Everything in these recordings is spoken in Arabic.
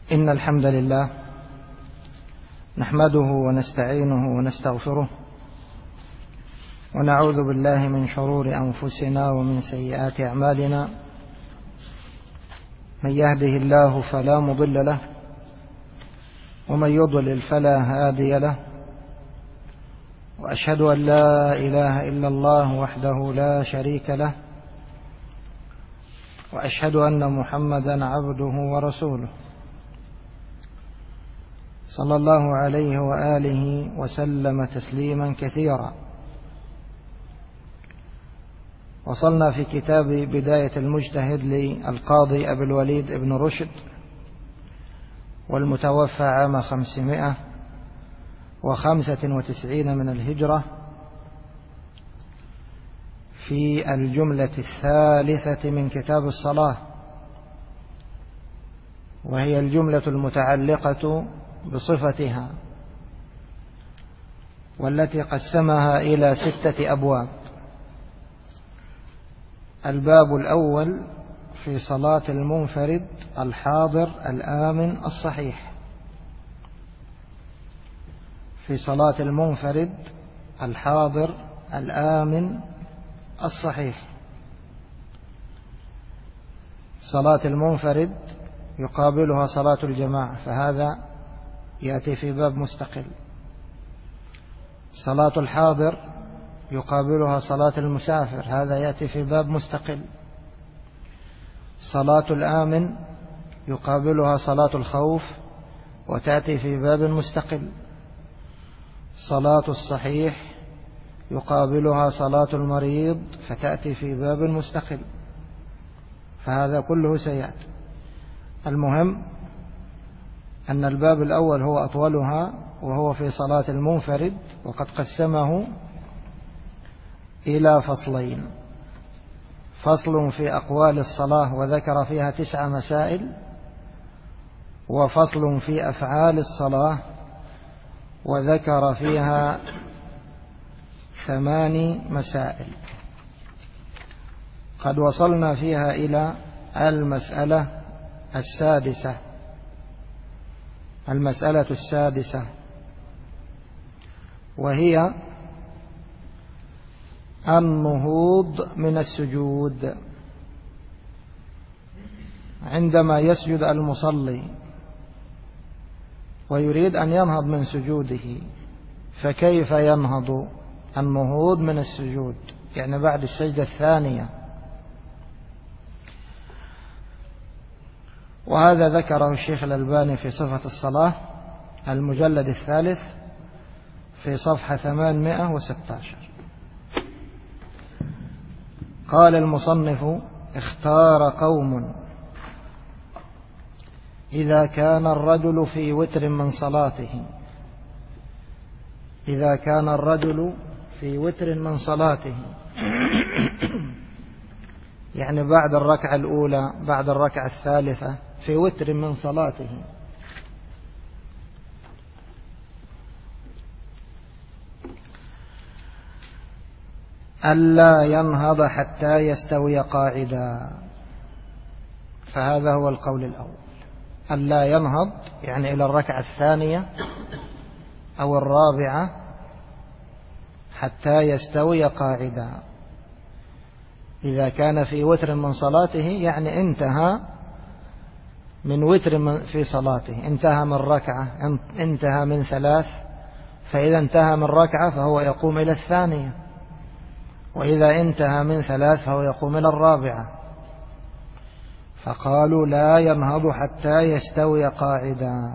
إن الحمد لله نحمده ونستعينه ونستغفره ونعوذ بالله من شرور أنفسنا ومن سيئات أعمالنا. من يهده الله فلا مضل له ومن يضلل فلا هادي له، وأشهد أن لا إله إلا الله وحده لا شريك له، وأشهد أن محمدا عبده ورسوله صلى الله عليه وآله وسلم تسليما كثيرا. وصلنا في كتاب بداية المجتهد للقاضي أبي الوليد ابن رشد، والمتوفى عام 595 من الهجرة، في الجملة الثالثة من كتاب الصلاة، وهي الجملة المتعلقة بصفتها، والتي قسمها إلى 6 أبواب. الباب الأول في صلاة المنفرد الحاضر الآمن الصحيح. في صلاة المنفرد الحاضر الآمن الصحيح. صلاة المنفرد يقابلها صلاة الجماعة، فهذا يأتي في باب مستقل. صلاة الحاضر يقابلها صلاة المسافر، هذا يأتي في باب مستقل. صلاة الآمن يقابلها صلاة الخوف، وتأتي في باب مستقل. صلاة الصحيح يقابلها صلاة المريض، فتأتي في باب مستقل. فهذا كله سيأتي. المهم أن الباب الأول هو أطولها، وهو في صلاة المنفرد، وقد قسمه إلى فصلين: فصل في أقوال الصلاة وذكر فيها 9 مسائل، وفصل في أفعال الصلاة وذكر فيها 8 مسائل. قد وصلنا فيها إلى المسألة السادسة. المسألة السادسة وهي النهوض من السجود. عندما يسجد المصلي ويريد أن ينهض من سجوده، فكيف ينهض؟ النهوض من السجود يعني بعد السجدة الثانية. وهذا ذكره الشيخ الألباني في صفة الصلاة المجلد 3 في صفحة 816. قال المصنف: اختار قوم إذا كان الرجل في وتر من صلاته. إذا كان الرجل في وتر من صلاته يعني بعد الركعة الأولى، بعد الركعة الثالثة، في وتر من صلاته، ألا ينهض حتى يستوي قاعدا. فهذا هو القول الأول: ألا ينهض يعني إلى الركعة الثانية أو الرابعة حتى يستوي قاعدا. إذا كان في وتر من صلاته يعني انتهى من وتر في صلاته، انتهى من ركعة، انتهى من 3، فإذا انتهى من ركعة فهو يقوم إلى الثانية، وإذا انتهى من 3 فهو يقوم إلى الرابعة. فقالوا: لا ينهض حتى يستوي قاعدا.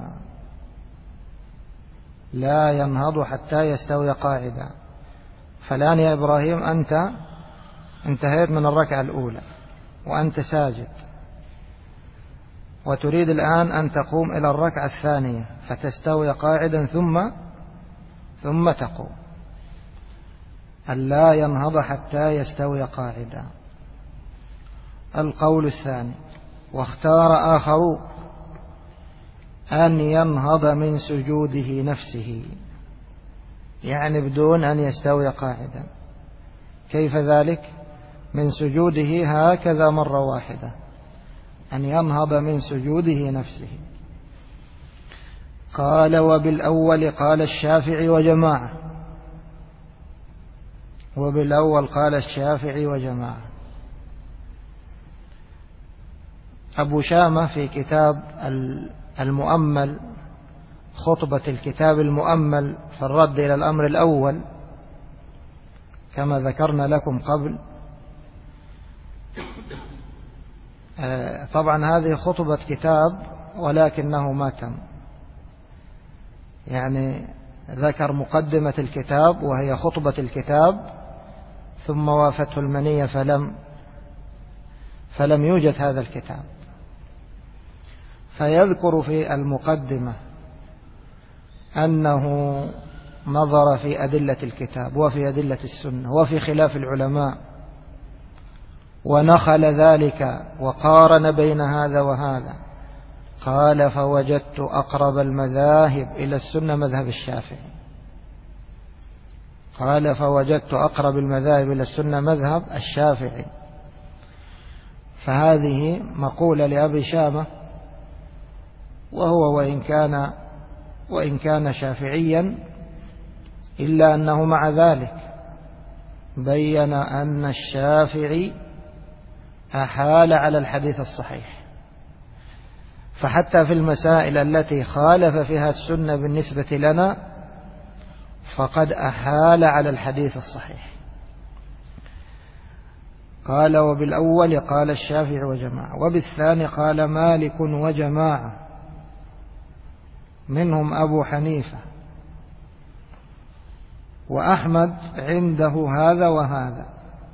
لا ينهض حتى يستوي قاعدا. فالآن يا إبراهيم أنت انتهيت من الركعة الأولى وأنت ساجد، وتريد الآن أن تقوم إلى الركعة الثانية، فتستوي قاعدا ثم تقوم. ألا ينهض حتى يستوي قاعدا. القول الثاني: واختار آخر أن ينهض من سجوده نفسه، يعني بدون أن يستوي قاعدا. كيف ذلك؟ من سجوده هكذا مرة واحدة، أن ينهض من سجوده نفسه. قال وبالأول قال الشافعي وجماعة. وبالأول قال الشافعي وجماعة. أبو شامة في كتاب المؤمل، خطبة الكتاب المؤمل في الرد إلى الأمر الأول كما ذكرنا لكم قبل. طبعا هذه خطبة كتاب ولكنه ما تم، يعني ذكر مقدمة الكتاب وهي خطبة الكتاب، ثم وافته المنية فلم يوجد هذا الكتاب. فيذكر في المقدمة أنه نظر في أدلة الكتاب وفي أدلة السنة وفي خلاف العلماء، ونخل ذلك وقارن بين هذا وهذا. قال فوجدت أقرب المذاهب إلى السنة مذهب الشافعي. قال فوجدت أقرب المذاهب إلى السنة مذهب الشافعي. فهذه مقولة لأبي شامة، وهو وإن كان شافعيا إلا أنه مع ذلك بين أن الشافعي أحال على الحديث الصحيح، فحتى في المسائل التي خالف فيها السنة بالنسبة لنا فقد أحال على الحديث الصحيح. قال وبالأول قال الشافعي وجماعة، وبالثاني قال مالك وجماعة منهم أبو حنيفة، وأحمد عنده هذا وهذا.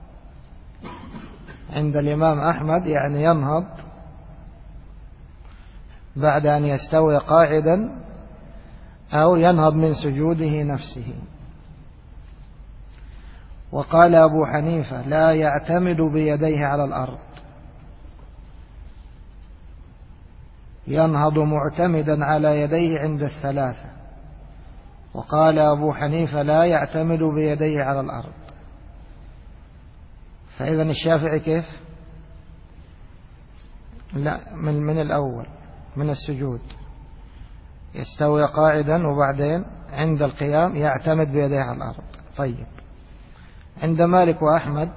عند الإمام أحمد يعني ينهض بعد أن يستوي قاعدا أو ينهض من سجوده نفسه. وقال أبو حنيفة لا يعتمد بيديه على الأرض، ينهض معتمدا على يديه عند الثلاثة. وقال أبو حنيفة لا يعتمد بيديه على الأرض. فإذا الشافعي كيف؟ لا، من الأول من السجود يستوي قاعدا، وبعدين عند القيام يعتمد بيديه على الأرض. طيب، عند مالك وأحمد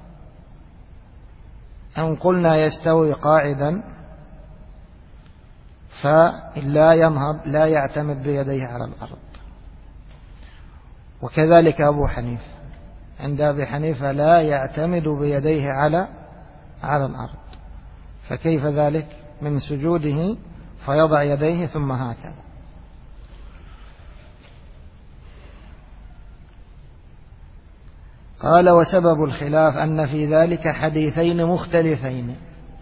أن قلنا يستوي قاعدا فلا ينهض، لا يعتمد بيديه على الأرض. وكذلك أبو حنيفة، عند أبي حنيفة لا يعتمد بيديه على الأرض. فكيف ذلك؟ من سجوده فيضع يديه ثم هكذا. قال وسبب الخلاف أن في ذلك حديثين مختلفين،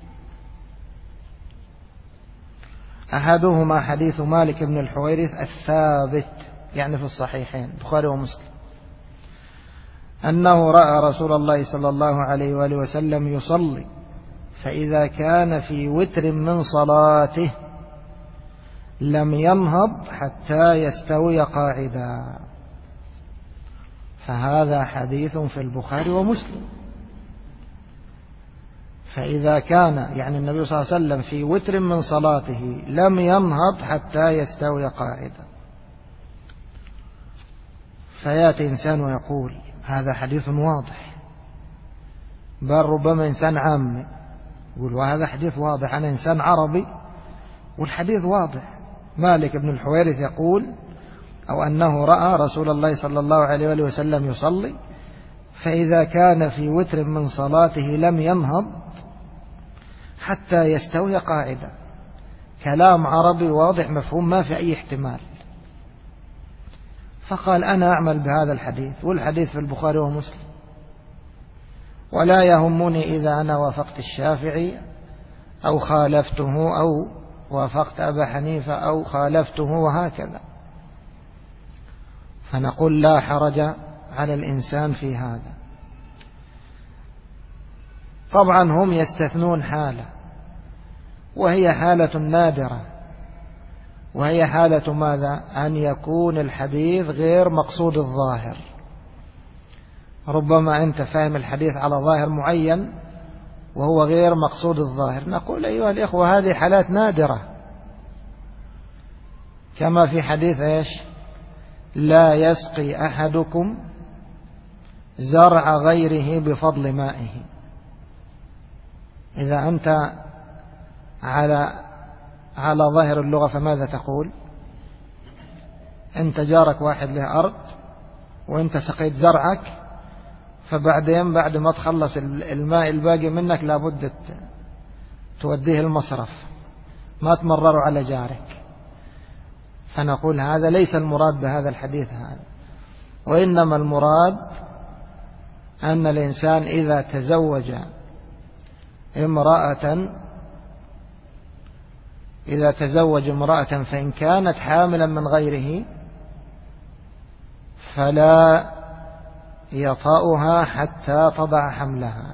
أحدهما حديث مالك بن الحويرث الثابت يعني في الصحيحين البخاري ومسلم، أنه رأى رسول الله صلى الله عليه وآله وسلم يصلي، فإذا كان في وتر من صلاته لم ينهض حتى يستوي قاعدا. فهذا حديث في البخاري ومسلم. فإذا كان يعني النبي صلى الله عليه وسلم في وتر من صلاته لم ينهض حتى يستوي قاعدا، فيأتي إنسان ويقول هذا حديث واضح، بل ربما إنسان عامي يقول وهذا حديث واضح، أنا إنسان عربي والحديث واضح. مالك بن الحويرث يقول أو أنه رأى رسول الله صلى الله عليه وآله وسلم يصلي، فإذا كان في وتر من صلاته لم ينهض حتى يستوي قاعدا. كلام عربي واضح مفهوم ما في أي احتمال. فقال أنا أعمل بهذا الحديث، والحديث في البخاري ومسلم، ولا يهمني إذا أنا وافقت الشافعي أو خالفته أو وافقت أبا حنيفة أو خالفته وهكذا. فنقول لا حرج على الإنسان في هذا. طبعا هم يستثنون حالة، وهي حالة نادرة، وهي حالة ماذا؟ أن يكون الحديث غير مقصود الظاهر. ربما أنت فاهم الحديث على ظاهر معين وهو غير مقصود الظاهر. نقول أيها الإخوة هذه حالات نادرة، كما في حديث إيش؟ لا يسقي أحدكم زرع غيره بفضل مائه. إذا أنت على ظاهر اللغة فماذا تقول؟ أنت جارك واحد له أرض وأنت سقيت زرعك، فبعدين بعد ما تخلص الماء الباقي منك لابد توديه المصرف، ما تمرر على جارك. فنقول هذا ليس المراد بهذا الحديث هذا، وإنما المراد أن الإنسان إذا تزوج امرأة فإن كانت حاملا من غيره فلا يطأها حتى تضع حملها،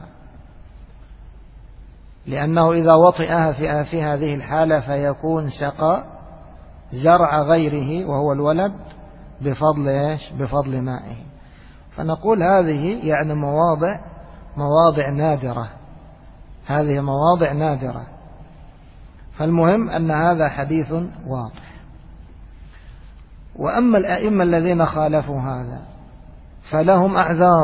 لأنه إذا وطئها في هذه الحالة فيكون سقى زرع غيره وهو الولد بفضل إيش؟ بفضل مائه. فنقول هذه يعني مواضع نادرة، هذه مواضع نادرة. فالمهم أن هذا حديث واضح. وأما الأئمة الذين خالفوا هذا فلهم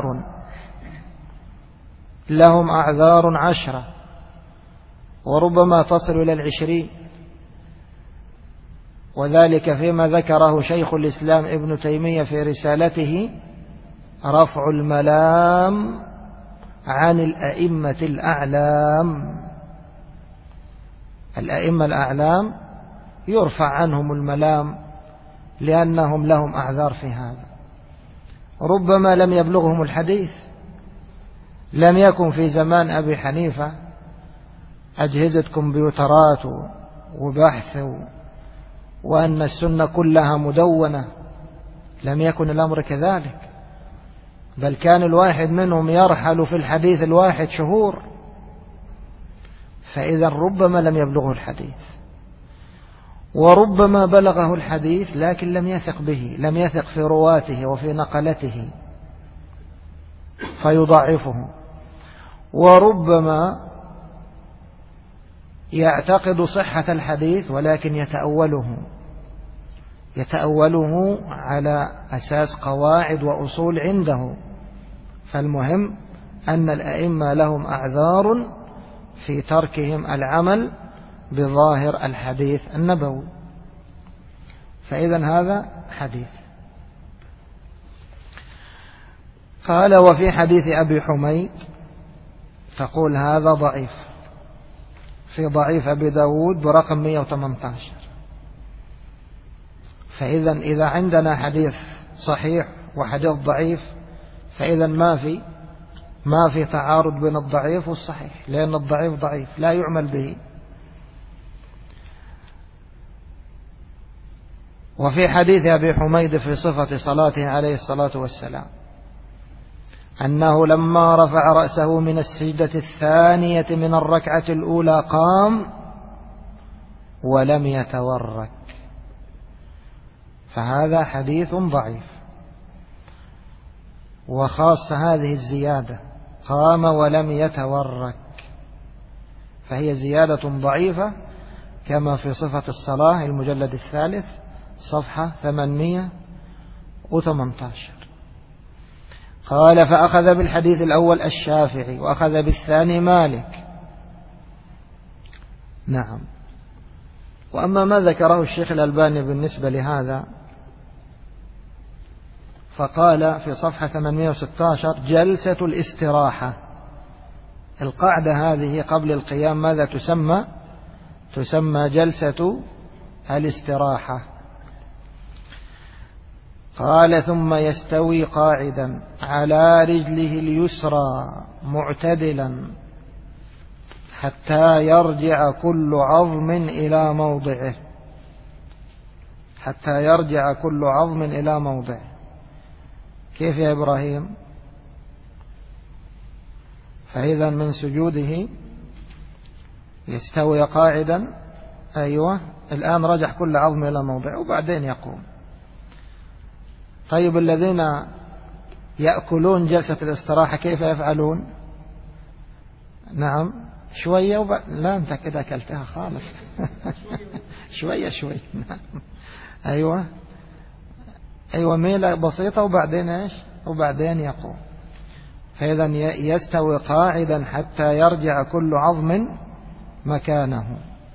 أعذار 10 وربما تصل إلى 20، وذلك فيما ذكره شيخ الإسلام ابن تيمية في رسالته رفع الملام عن الأئمة الأعلام. الأئمة الأعلام يرفع عنهم الملام لأنهم لهم أعذار في هذا. ربما لم يبلغهم الحديث، لم يكن في زمان أبي حنيفة أجهزة كمبيوترات وبحث وأن السنة كلها مدونة، لم يكن الأمر كذلك، بل كان الواحد منهم يرحل في الحديث الواحد شهور. فإذا ربما لم يبلغه الحديث، وربما بلغه الحديث لكن لم يثق به، لم يثق في رواته وفي نقلته فيضعفه، وربما يعتقد صحة الحديث ولكن يتأوله على أساس قواعد وأصول عنده. فالمهم أن الأئمة لهم أعذار في تركهم العمل بظاهر الحديث النبوي. فإذا هذا حديث. قال وفي حديث أبي حميد تقول هذا ضعيف، في ضعيف أبي داود برقم 118. فإذا عندنا حديث صحيح وحديث ضعيف فإذا ما في تعارض بين الضعيف والصحيح، لأن الضعيف ضعيف لا يعمل به. وفي حديث أبي حميد في صفة صلاته عليه الصلاة والسلام أنه لما رفع رأسه من السجدة الثانية من الركعة الأولى قام ولم يتورك، فهذا حديث ضعيف. وخاص هذه الزيادة قام ولم يتورك، فهي زيادة ضعيفة كما في صفة الصلاة المجلد 3 صفحة 818. قال فأخذ بالحديث الأول الشافعي وأخذ بالثاني مالك. نعم. وأما ما ذكره الشيخ الألباني بالنسبة لهذا فقال في صفحة 816 جلسة الاستراحة. القاعدة هذه قبل القيام ماذا تسمى؟ تسمى جلسة الاستراحة. قال ثم يستوي قاعدا على رجله اليسرى معتدلا حتى يرجع كل عظم إلى موضعه، حتى يرجع كل عظم إلى موضعه. كيف يا إبراهيم؟ فإذا من سجوده يستوي قاعدا، أيوة الآن رجع كل عظم إلى موضعه وبعدين يقوم. طيب الذين يأكلون جلسة الاستراحة كيف يفعلون؟ نعم شوية لا أنت كده أكلتها خالص شوية شوية. أيوة ميلة بسيطة وبعدين إيش؟ وبعدين يقوم. فإذا يستوي قاعدا حتى يرجع كل عظم مكانه.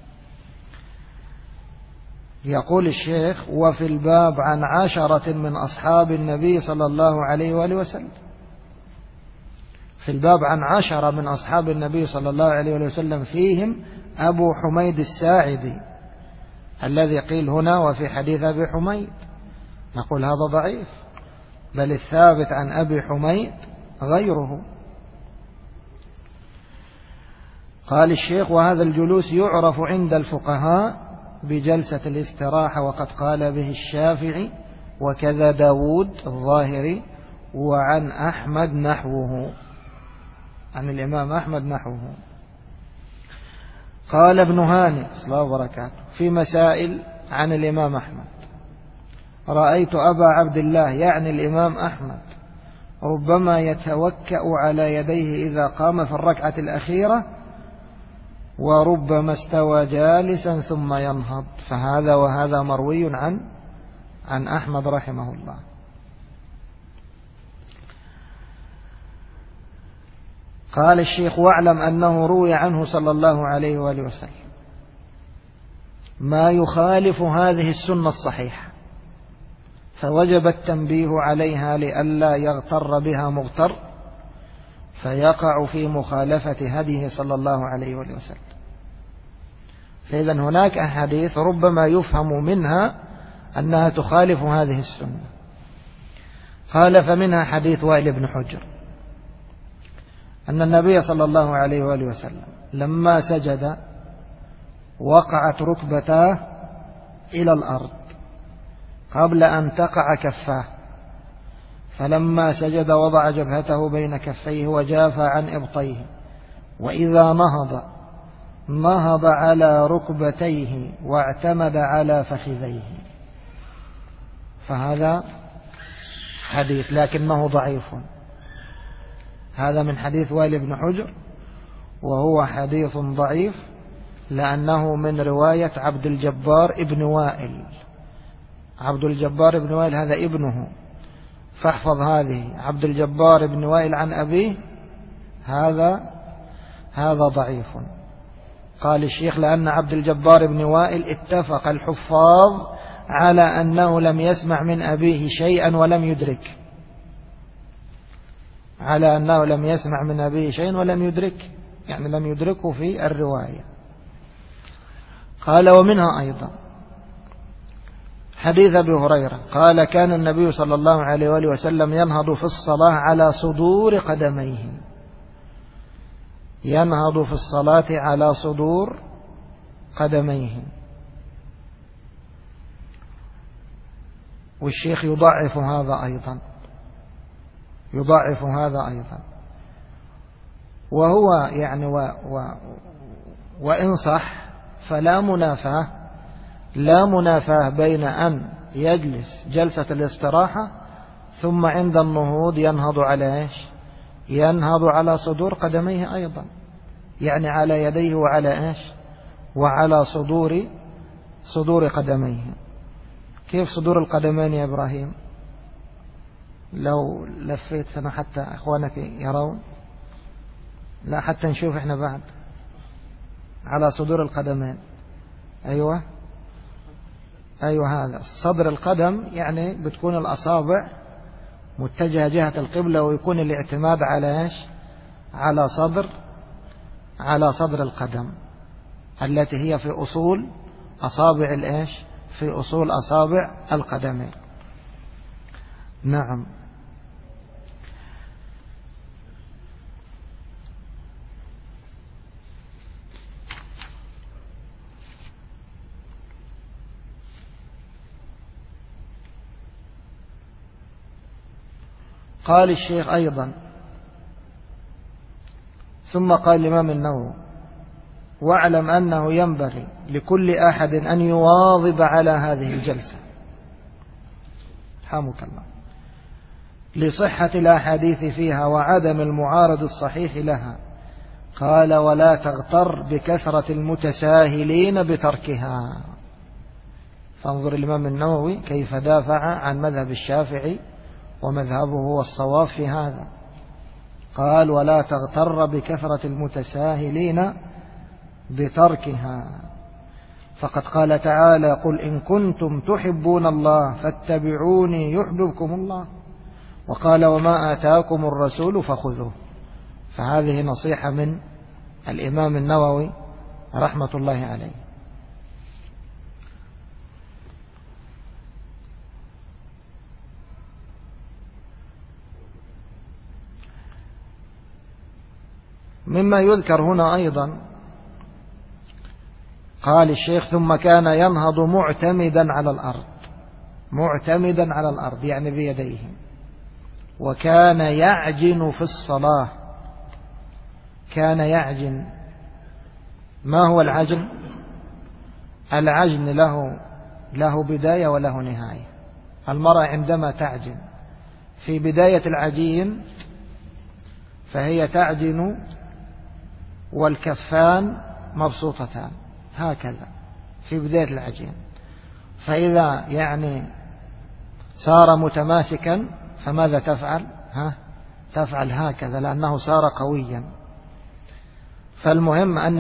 يقول الشيخ: وفي الباب عن 10 من أصحاب النبي صلى الله عليه وآله وسلم. في الباب عن 10 من أصحاب النبي صلى الله عليه وآله وسلم، فيهم أبو حميد الساعدي الذي قيل هنا وفي حديث أبي حميد. نقول هذا ضعيف، بل الثابت عن أبي حميد غيره. قال الشيخ: وهذا الجلوس يعرف عند الفقهاء بجلسة الاستراحة، وقد قال به الشافعي وكذا داود الظاهري، وعن أحمد نحوه، عن الإمام أحمد نحوه. قال ابن هاني صلى الله وبركاته في مسائل عن الإمام أحمد: رأيت أبا عبد الله، يعني الإمام أحمد، ربما يتوكأ على يديه إذا قام في الركعة الأخيرة، وربما استوى جالسا ثم ينهض. فهذا وهذا مروي عن أحمد رحمه الله. قال الشيخ: واعلم أنه روي عنه صلى الله عليه وآله وسلم ما يخالف هذه السنة الصحيحة، فوجب التنبيه عليها لئلا يغتر بها مغتر فيقع في مخالفة هديه صلى الله عليه وآله وسلم. فإذا هناك أحاديث ربما يفهم منها أنها تخالف هذه السنة. قال: فمنها حديث وائل بن حجر أن النبي صلى الله عليه وآله وسلم لما سجد وقعت ركبتاه إلى الأرض قبل أن تقع كفاه، فلما سجد وضع جبهته بين كفيه وجاف عن إبطيه، وإذا نهض على ركبتيه واعتمد على فخذيه. فهذا حديث لكنه ضعيف. هذا من حديث وائل بن حجر، وهو حديث ضعيف لأنه من رواية عبد الجبار ابن وائل. عبد الجبار ابن وائل هذا ابنه، فاحفظ هذه: عبد الجبار ابن وائل عن أبيه، هذا ضعيف. قال الشيخ: لأن عبد الجبار ابن وائل اتفق الحفاظ على أنه لم يسمع من أبيه شيئا ولم يدرك، على أنه لم يسمع من أبيه شيئا ولم يدرك، يعني لم يدركه في الرواية. قال: ومنها أيضا حديث أبي هريرة قال: كان النبي صلى الله عليه وآله وسلم ينهض في الصلاة على صدور قدميه، ينهض في الصلاة على صدور قدميه. والشيخ يضعف هذا أيضا، وهو يعني وإن صح فلا منافاة بين أن يجلس جلسة الاستراحة ثم عند النهوض ينهض على إيش؟ ينهض على صدور قدميه أيضا، يعني على يديه وعلى إيش؟ وعلى صدور قدميه. كيف صدور القدمين يا إبراهيم؟ لو لفيت هنا حتى أخوانك يرون، لا حتى نشوف إحنا بعد. على صدور القدمين، أيوة هذا صدر القدم، يعني بتكون الأصابع متجهة جهة القبلة، ويكون الاعتماد على إيش؟ على صدر القدم التي هي في أصول أصابع الإيش؟ في أصول أصابع القدمين. نعم. قال الشيخ أيضا: ثم قال الإمام النووي: واعلم أنه ينبغي لكل أحد أن يواظب على هذه الجلسة، رحمك الله، لصحة الأحاديث فيها وعدم المعارض الصحيح لها. قال: ولا تغتر بكثرة المتساهلين بتركها. فانظر الإمام النووي كيف دافع عن مذهب الشافعي ومذهبه هو الصواب في هذا. قال ولا تغتر بكثرة المتساهلين بتركها، فقد قال تعالى قل إن كنتم تحبون الله فاتبعوني يحببكم الله، وقال وما آتاكم الرسول فخذوه. فهذه نصيحة من الإمام النووي رحمة الله عليه. مما يذكر هنا أيضا قال الشيخ ثم كان ينهض معتمدا على الأرض، معتمدا على الأرض يعني بيديه، وكان يعجن في الصلاة. كان يعجن. ما هو العجن؟ العجن له بداية وله نهاية. المرأة عندما تعجن في بداية العجين فهي تعجن والكفان مبسوطتان هكذا في بداية العجين، فإذا يعني صار متماسكا فماذا تفعل؟ تفعل هكذا لأنه صار قويا. فالمهم أن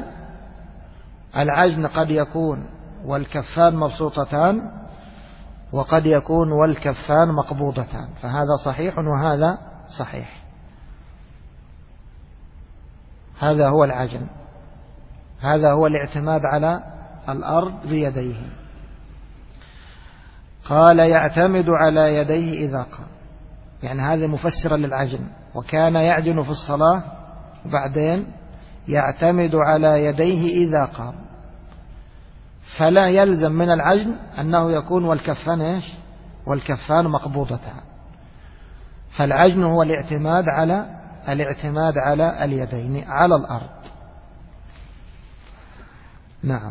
العجن قد يكون والكفان مبسوطتان، وقد يكون والكفان مقبوضتان، فهذا صحيح وهذا صحيح. هذا هو العجن، هذا هو الاعتماد على الأرض بيديه. قال يعتمد على يديه إذا قام، يعني هذا مفسرا للعجن. وكان يعجن في الصلاة، وبعدين يعتمد على يديه إذا قام. فلا يلزم من العجن أنه يكون والكفان إيش؟ والكفان مقبوضتان. فالعجن هو الاعتماد على اليدين على الأرض. نعم.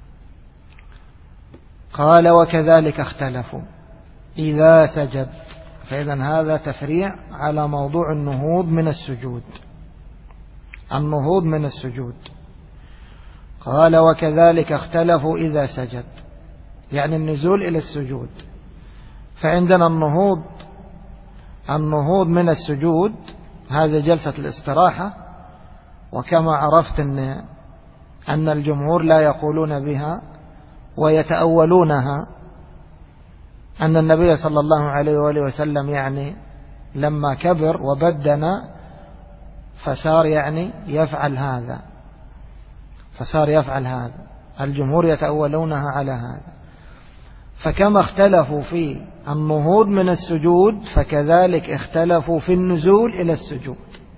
قال وكذلك اختلفوا إذا سجد. فإذا هذا تفريع على موضوع النهوض من السجود. النهوض من السجود. قال وكذلك اختلفوا إذا سجد، يعني النزول إلى السجود. فعندنا النهوض من السجود هذا جلسة الاستراحة، وكما عرفت أن الجمهور لا يقولون بها ويتأولونها، أن النبي صلى الله عليه وآله وسلم يعني لما كبر وبدن فصار يعني يفعل هذا، الجمهور يتأولونها على هذا. فكما اختلفوا في النهوض من السجود فكذلك اختلفوا في النزول إلى السجود.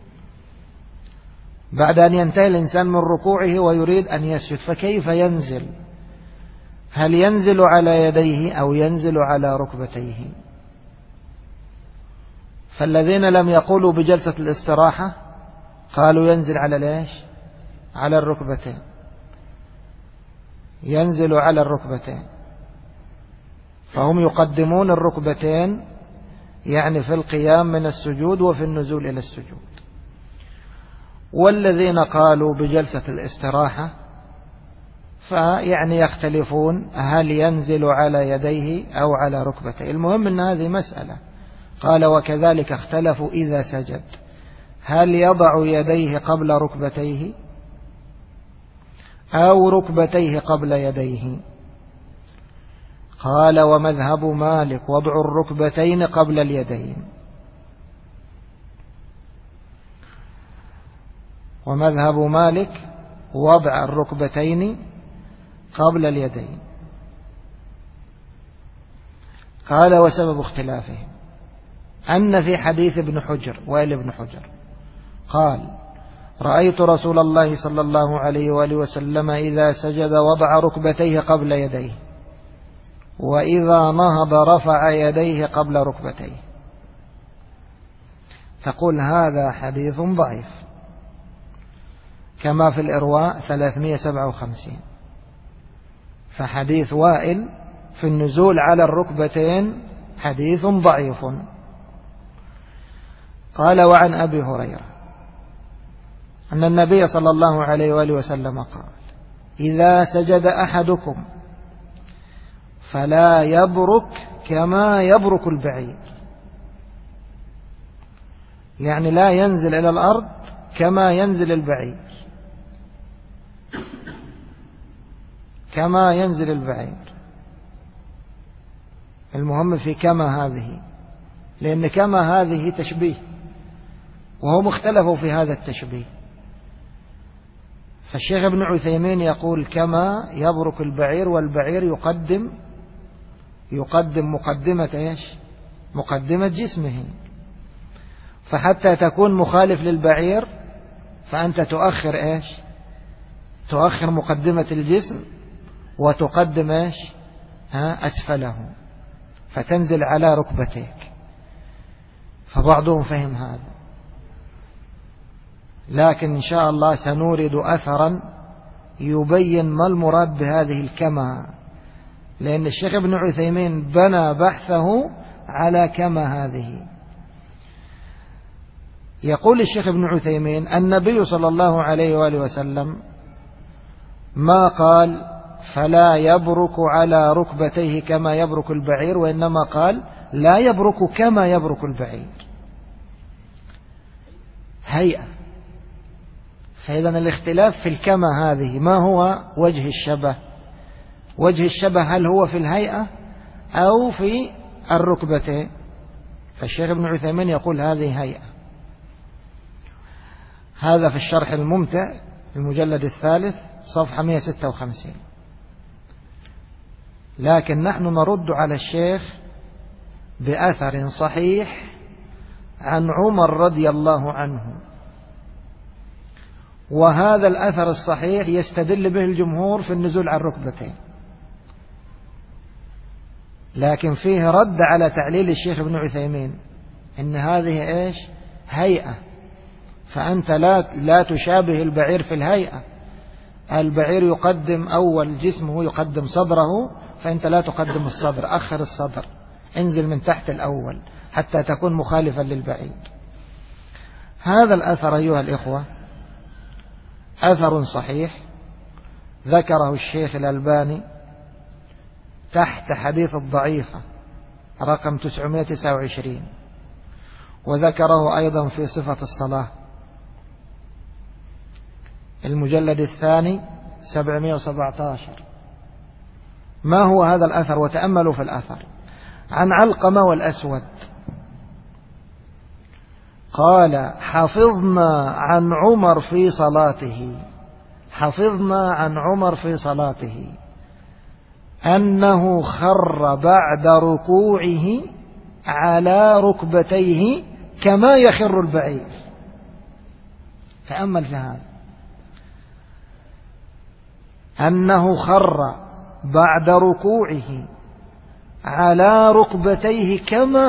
بعد أن ينتهي الإنسان من ركوعه ويريد أن يسجد فكيف ينزل؟ هل ينزل على يديه أو ينزل على ركبتيه؟ فالذين لم يقولوا بجلسة الاستراحة قالوا ينزل على ليش؟ على الركبتين، ينزل على الركبتين. فهم يقدمون الركبتين يعني في القيام من السجود وفي النزول إلى السجود. والذين قالوا بجلسة الاستراحة فيعني يختلفون هل ينزل على يديه أو على ركبتيه. المهم أن هذه مسألة. قال وكذلك اختلفوا إذا سجد، هل يضع يديه قبل ركبتيه أو ركبتيه قبل يديه؟ قال ومذهب مالك وضع الركبتين قبل اليدين، ومذهب مالك وضع الركبتين قبل اليدين. قال وسبب اختلافه أن في حديث ابن حجر وائل بن حجر قال رأيت رسول الله صلى الله عليه وآله وسلم إذا سجد وضع ركبتيه قبل يديه، وإذا نهض رفع يديه قبل ركبتيه. تقول هذا حديث ضعيف كما في الإرواء 357. فحديث وائل في النزول على الركبتين حديث ضعيف. قال وعن أبي هريرة أن النبي صلى الله عليه وآله وسلم قال إذا سجد أحدكم فلا يبرك كما يبرك البعير، يعني لا ينزل إلى الأرض كما ينزل البعير، كما ينزل البعير. المهم في كما هذه، لأن كما هذه تشبيه، وهم اختلفوا في هذا التشبيه. فالشيخ ابن عثيمين يقول كما يبرك البعير، والبعير يقدم مقدمة إيش؟ مقدمة جسمه، فحتى تكون مخالف للبعير فأنت تؤخر إيش؟ تؤخر مقدمة الجسم وتقدم إيش؟ أسفله، فتنزل على ركبتيك. فبعضهم فهم هذا، لكن إن شاء الله سنورد أثرا يبين ما المراد بهذه الكما، لأن الشيخ ابن عثيمين بنى بحثه على كما هذه. يقول الشيخ ابن عثيمين: النبي صلى الله عليه وآله وسلم ما قال فلا يبرك على ركبتيه كما يبرك البعير، وإنما قال لا يبرك كما يبرك البعير، هيئة. فإذا الاختلاف في الكما هذه ما هو وجه الشبه؟ وجه الشبه هل هو في الهيئة أو في الركبتين؟ فالشيخ ابن عثيمين يقول هذه هيئة. هذا في الشرح الممتع المجلد الثالث صفحة 156. لكن نحن نرد على الشيخ بأثر صحيح عن عمر رضي الله عنه، وهذا الأثر الصحيح يستدل به الجمهور في النزول عن الركبتين، لكن فيه رد على تعليل الشيخ ابن عثيمين إن هذه إيش؟ هيئة، فأنت لا تشابه البعير في الهيئة. البعير يقدم أول جسمه، يقدم صدره، فأنت لا تقدم الصدر، أخر الصدر، انزل من تحت الأول حتى تكون مخالفا للبعير. هذا الأثر أيها الإخوة أثر صحيح ذكره الشيخ الألباني تحت حديث الضعيفة رقم 929، وذكره أيضا في صفة الصلاة المجلد الثاني 717. ما هو هذا الأثر؟ وتأملوا في الأثر. عن علقمة والأسود قال: حفظنا عن عمر في صلاته، حفظنا عن عمر في صلاته أنه خر بعد ركوعه على ركبتيه كما يخر البعير. تأمل في هذا، أنه خر بعد ركوعه على ركبتيه كما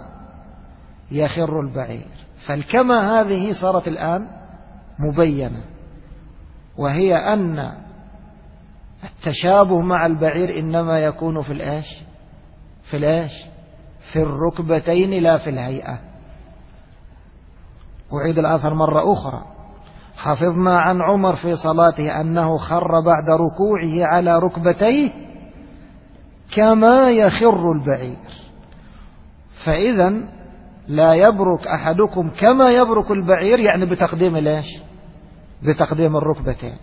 يخر البعير. فالكما هذه صارت الآن مبينة، وهي أن التشابه مع البعير إنما يكون في الإيش؟ في الإيش؟ في الركبتين لا في الهيئة. أعيد الأثر مرة أخرى: حفظنا عن عمر في صلاته أنه خر بعد ركوعه على ركبتيه كما يخر البعير. فإذا لا يبرك أحدكم كما يبرك البعير، يعني بتقديم الإيش؟ بتقديم الركبتين.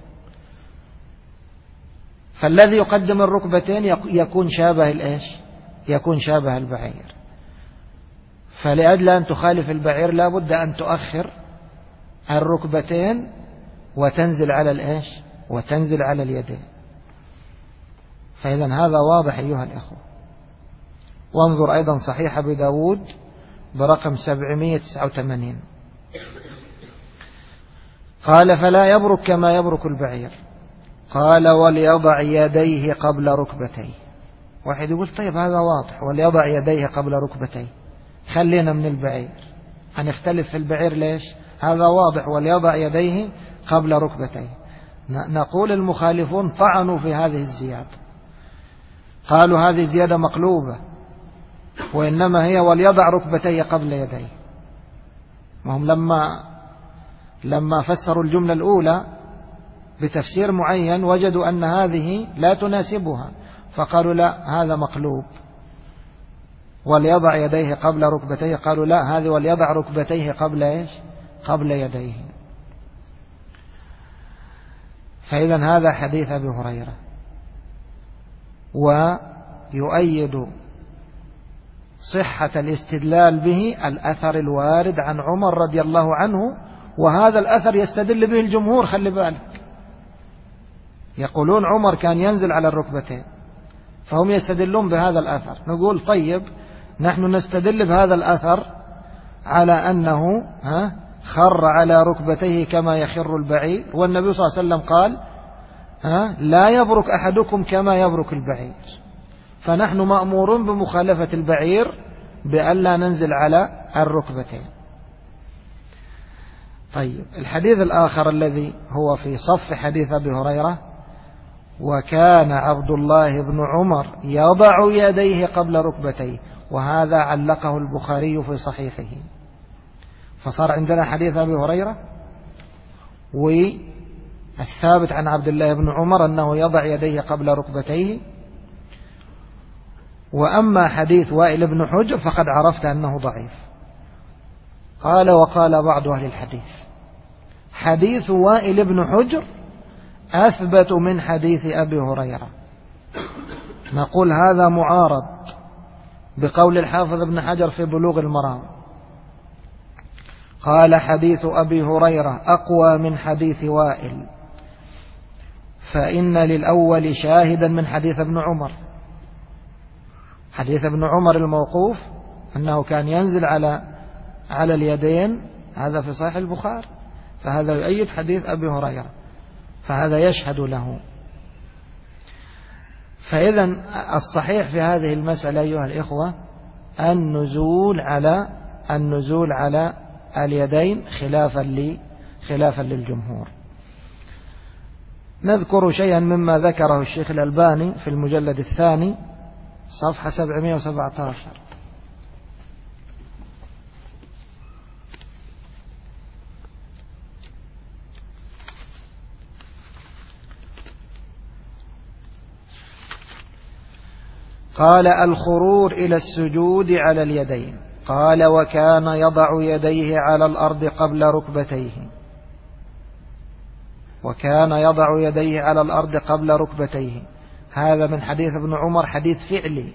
فالذي يقدم الركبتين يكون شابه الإيش؟ يكون شابه البعير. فلأجل أن تخالف البعير لا بد أن تؤخر الركبتين وتنزل على الإيش؟ وتنزل على اليدين. فإذا هذا واضح أيها الأخوة. وانظر أيضا صحيح أبي داود برقم 789 قال: فلا يبرك كما يبرك البعير. قال: وليضع يديه قبل ركبتيه. واحد يقول طيب هذا واضح، وليضع يديه قبل ركبتيه، خلينا من البعير، هنختلف في البعير ليش؟ هذا واضح، وليضع يديه قبل ركبتيه. نقول المخالفون طعنوا في هذه الزيادة، قالوا هذه زيادة مقلوبة، وإنما هي وليضع ركبتيه قبل يديه. وهم لما فسروا الجملة الأولى بتفسير معين وجدوا أن هذه لا تناسبها، فقالوا لا هذا مقلوب، وليضع يديه قبل ركبتيه، قالوا لا هذه وليضع ركبتيه قبل إيش؟ قبل يديه. فإذا هذا حديث أبي هريرة، ويؤيد صحة الاستدلال به الأثر الوارد عن عمر رضي الله عنه، وهذا الأثر يستدل به الجمهور. خلي بالك، يقولون عمر كان ينزل على الركبتين، فهم يستدلون بهذا الأثر. نقول طيب نحن نستدل بهذا الأثر على أنه خر على ركبتيه كما يخر البعير، والنبي صلى الله عليه وسلم قال لا يبرك أحدكم كما يبرك البعير، فنحن مأمورون بمخالفة البعير بألا ننزل على الركبتين. طيب الحديث الآخر الذي هو في صف حديث أبي هريرة: وكان عبد الله بن عمر يضع يديه قبل ركبتيه، وهذا علقه البخاري في صحيحه. فصار عندنا حديث أبي هريرة والثابت عن عبد الله بن عمر أنه يضع يديه قبل ركبتيه. وأما حديث وائل بن حجر فقد عرفت أنه ضعيف. قال وقال بعض أهل الحديث: حديث وائل بن حجر أثبت من حديث أبي هريرة. نقول هذا معارض بقول الحافظ ابن حجر في بلوغ المرام، قال: حديث أبي هريرة أقوى من حديث وائل، فإن للأول شاهدا من حديث ابن عمر. حديث ابن عمر الموقوف أنه كان ينزل على اليدين، هذا في صحيح البخاري، فهذا يؤيد حديث أبي هريرة، فهذا يشهد له. فإذا الصحيح في هذه المسألة أيها الإخوة النزول على اليدين خلافا للجمهور. نذكر شيئا مما ذكره الشيخ الألباني في المجلد الثاني صفحة 717: قال: الخرور إلى السجود على اليدين. قال: وكان يضع يديه على الأرض قبل ركبتيه. وكان يضع يديه على الأرض قبل ركبتيه، هذا من حديث ابن عمر حديث فعلي.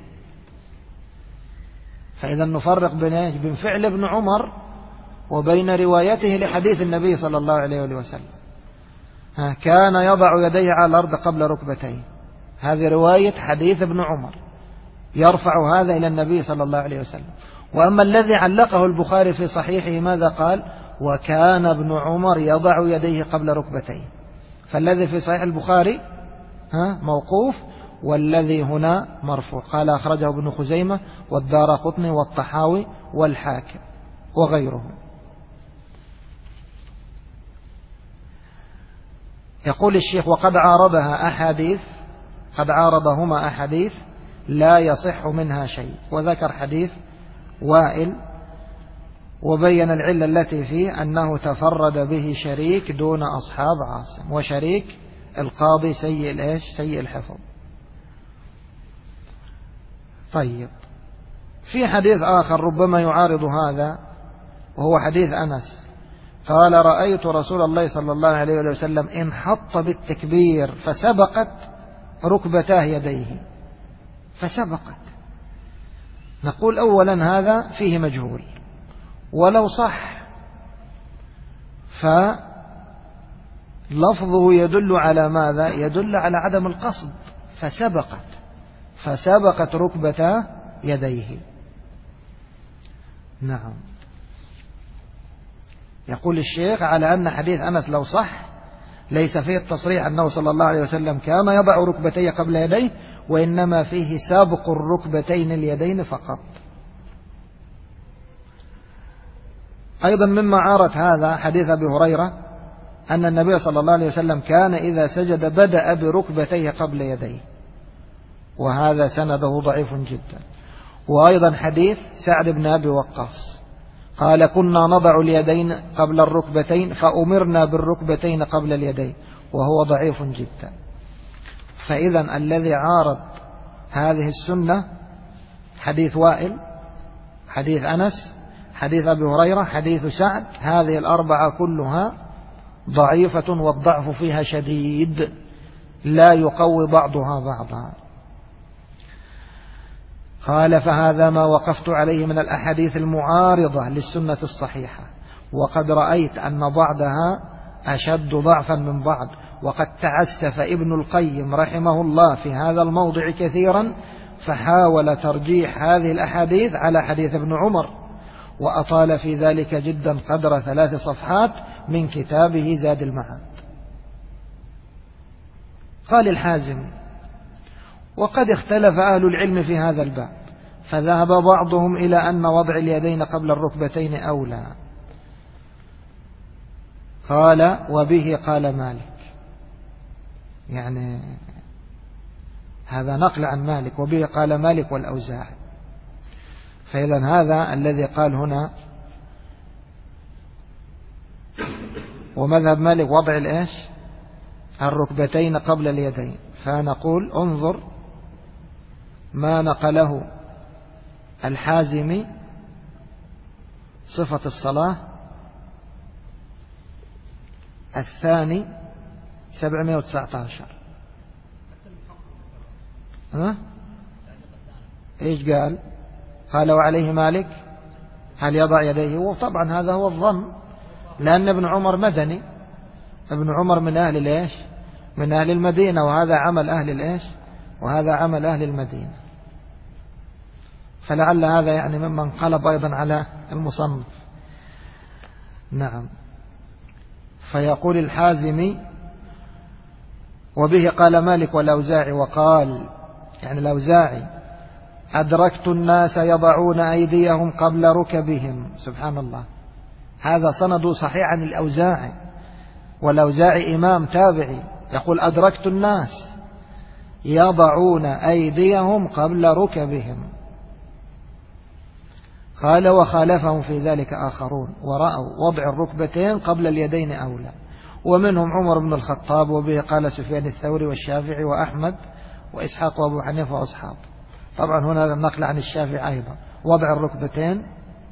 فإذا نفرق بين فعل ابن عمر وبين روايته لحديث النبي صلى الله عليه وسلم. كان يضع يديه على الأرض قبل ركبتيه، هذه رواية حديث ابن عمر يرفع هذا إلى النبي صلى الله عليه وسلم. وأما الذي علقه البخاري في صحيحه ماذا قال؟ وكان ابن عمر يضع يديه قبل ركبتيه. فالذي في صحيح البخاري موقوف، والذي هنا مرفوع. قال: أخرجه ابن خزيمة والدارقطني والطحاوي والحاكم وغيرهم. يقول الشيخ: وقد عارضهما أحاديث لا يصح منها شيء. وذكر حديث وائل وبين العلة التي فيه أنه تفرد به شريك دون أصحاب عاصم، وشريك القاضي سيء الحفظ. طيب في حديث آخر ربما يعارض هذا، وهو حديث أنس قال: رأيت رسول الله صلى الله عليه وسلم انحط بالتكبير فسبقت ركبتاه يديه، فسبقت. نقول أولا هذا فيه مجهول، ولو صح فلفظه يدل على ماذا؟ يدل على عدم القصد. فسبقت ركبتا يديه. نعم. يقول الشيخ: على أن حديث أنس لو صح ليس فيه التصريح أنه صلى الله عليه وسلم كان يضع ركبتيه قبل يديه، وإنما فيه سابق الركبتين اليدين فقط. أيضا مما عارض هذا حديث أبي هريرة أن النبي صلى الله عليه وسلم كان إذا سجد بدأ بركبتيه قبل يديه، وهذا سنده ضعيف جدا. وأيضا حديث سعد بن أبي وقاص قال: كنا نضع اليدين قبل الركبتين فأمرنا بالركبتين قبل اليدين، وهو ضعيف جدا. فإذا الذي عارض هذه السنة حديث وائل، حديث أنس، حديث أبي هريرة، حديث سعد، هذه الأربعة كلها ضعيفة والضعف فيها شديد لا يقوي بعضها بعضا. قال فهذا ما وقفت عليه من الأحاديث المعارضة للسنة الصحيحة، وقد رأيت أن بعضها أشد ضعفا من بعض، وقد تعسف ابن القيم رحمه الله في هذا الموضع كثيرا، فحاول ترجيح هذه الأحاديث على حديث ابن عمر، وأطال في ذلك جدا قدر 3 صفحات من كتابه زاد المعاد. قال الحازمي وقد اختلف أهل العلم في هذا الباب، فذهب بعضهم إلى أن وضع اليدين قبل الركبتين أولى. قال وبه قال مالك، يعني هذا نقل عن مالك، وبه قال مالك والأوزاعي. فإذا هذا الذي قال هنا ومذهب مالك وضع الإيش الركبتين قبل اليدين، فنقول انظر ما نقله الحازمي صفة الصلاة الثاني 719. ايش قال؟ قال وعليه مالك هل يضع يديه؟ وطبعا هذا هو الظن، لأن ابن عمر مدني، ابن عمر من أهل الإيش من أهل المدينة، وهذا عمل أهل الإيش وهذا عمل أهل المدينة، فلعل هذا يعني ممن قلب أيضا على المصنف. نعم. فيقول الحازمي وبه قال مالك والأوزاعي، وقال يعني الأوزاعي أدركت الناس يضعون أيديهم قبل ركبهم. سبحان الله، هذا سند صحيح عن الأوزاعي، والأوزاعي إمام تابعي، يقول أدركت الناس يضعون أيديهم قبل ركبهم. قال وخالفهم في ذلك آخرون ورأوا وضع الركبتين قبل اليدين أولى، ومنهم عمر بن الخطاب، وبه قال سفيان الثوري والشافعي وأحمد وإسحاق وأبو حنيفة وأصحاب. طبعا هنا هذا النقل عن الشافعي أيضا وضع الركبتين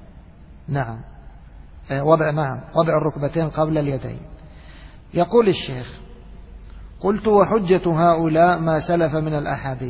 وضع الركبتين قبل اليدين. يقول الشيخ قلت وحجة هؤلاء ما سلف من الأحاديث،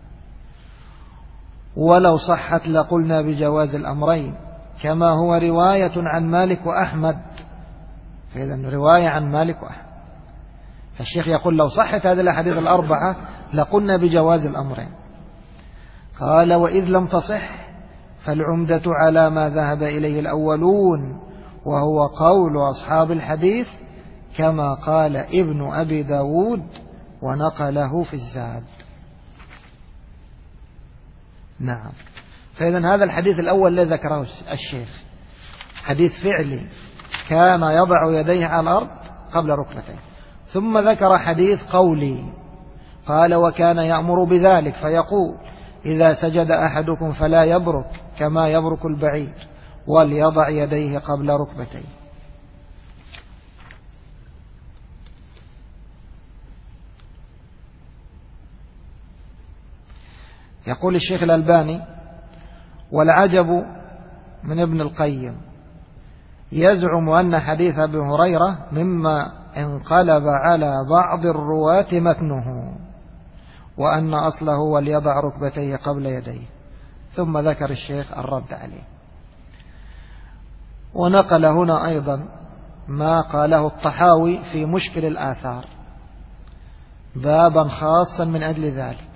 ولو صحت لقلنا بجواز الأمرين، كما هو رواية عن مالك وأحمد. فإذا رواية عن مالك وأحمد، فالشيخ يقول لو صحت هذه الأحاديث الأربعة لقلنا بجواز الأمرين. قال وإذ لم تصح فالعمدة على ما ذهب إليه الأولون، وهو قول أصحاب الحديث كما قال ابن أبي داود ونقله في الزاد. نعم. فإذا هذا الحديث الأول الذي ذكره الشيخ حديث فعلي، كان يضع يديه على الأرض قبل ركبتين. ثم ذكر حديث قولي، قال وكان يأمر بذلك فيقول إذا سجد أحدكم فلا يبرك كما يبرك البعير، وليضع يديه قبل ركبتيه. يقول الشيخ الألباني والعجب من ابن القيم يزعم أن حديث أبي هريرة مما انقلب على بعض الرواة متنه، وأن أصله وليضع ركبتيه قبل يديه. ثم ذكر الشيخ الرد عليه، ونقل هنا أيضا ما قاله الطحاوي في مشكل الآثار بابا خاصا من أجل ذلك.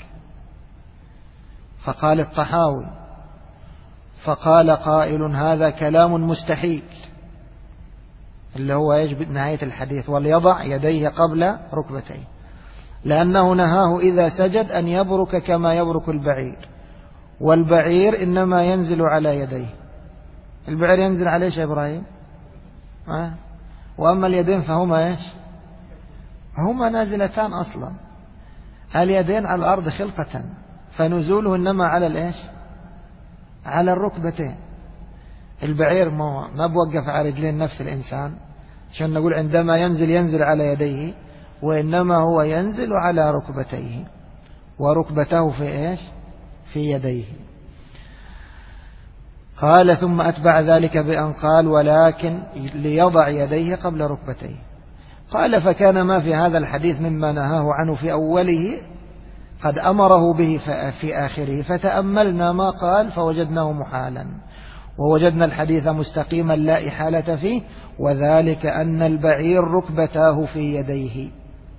فقال الطحاوي فقال قائل هذا كلام مستحيل، اللي هو يجب نهاية الحديث وليضع يديه قبل ركبتيه، لأنه نهاه إذا سجد أن يبرك كما يبرك البعير، والبعير إنما ينزل على يديه. البعير ينزل عليه يا إبراهيم، وأما اليدين فهما إيش؟ هما نازلتان أصلا، اليدين على الأرض خلقة، فنزوله إنما على الإيش؟ على الركبتين. البعير ما بوقف على رجلين نفس الإنسان عشان نقول عندما ينزل على يديه، وإنما هو ينزل على ركبتيه، وركبته في إيش؟ في يديه. قال ثم أتبع ذلك بأن قال ولكن ليضع يديه قبل ركبتيه. قال فكان ما في هذا الحديث مما نهاه عنه في أوله قد أمره به في آخره، فتأملنا ما قال فوجدناه محالا، ووجدنا الحديث مستقيما لا إحالة فيه، وذلك أن البعير ركبتاه في يديه،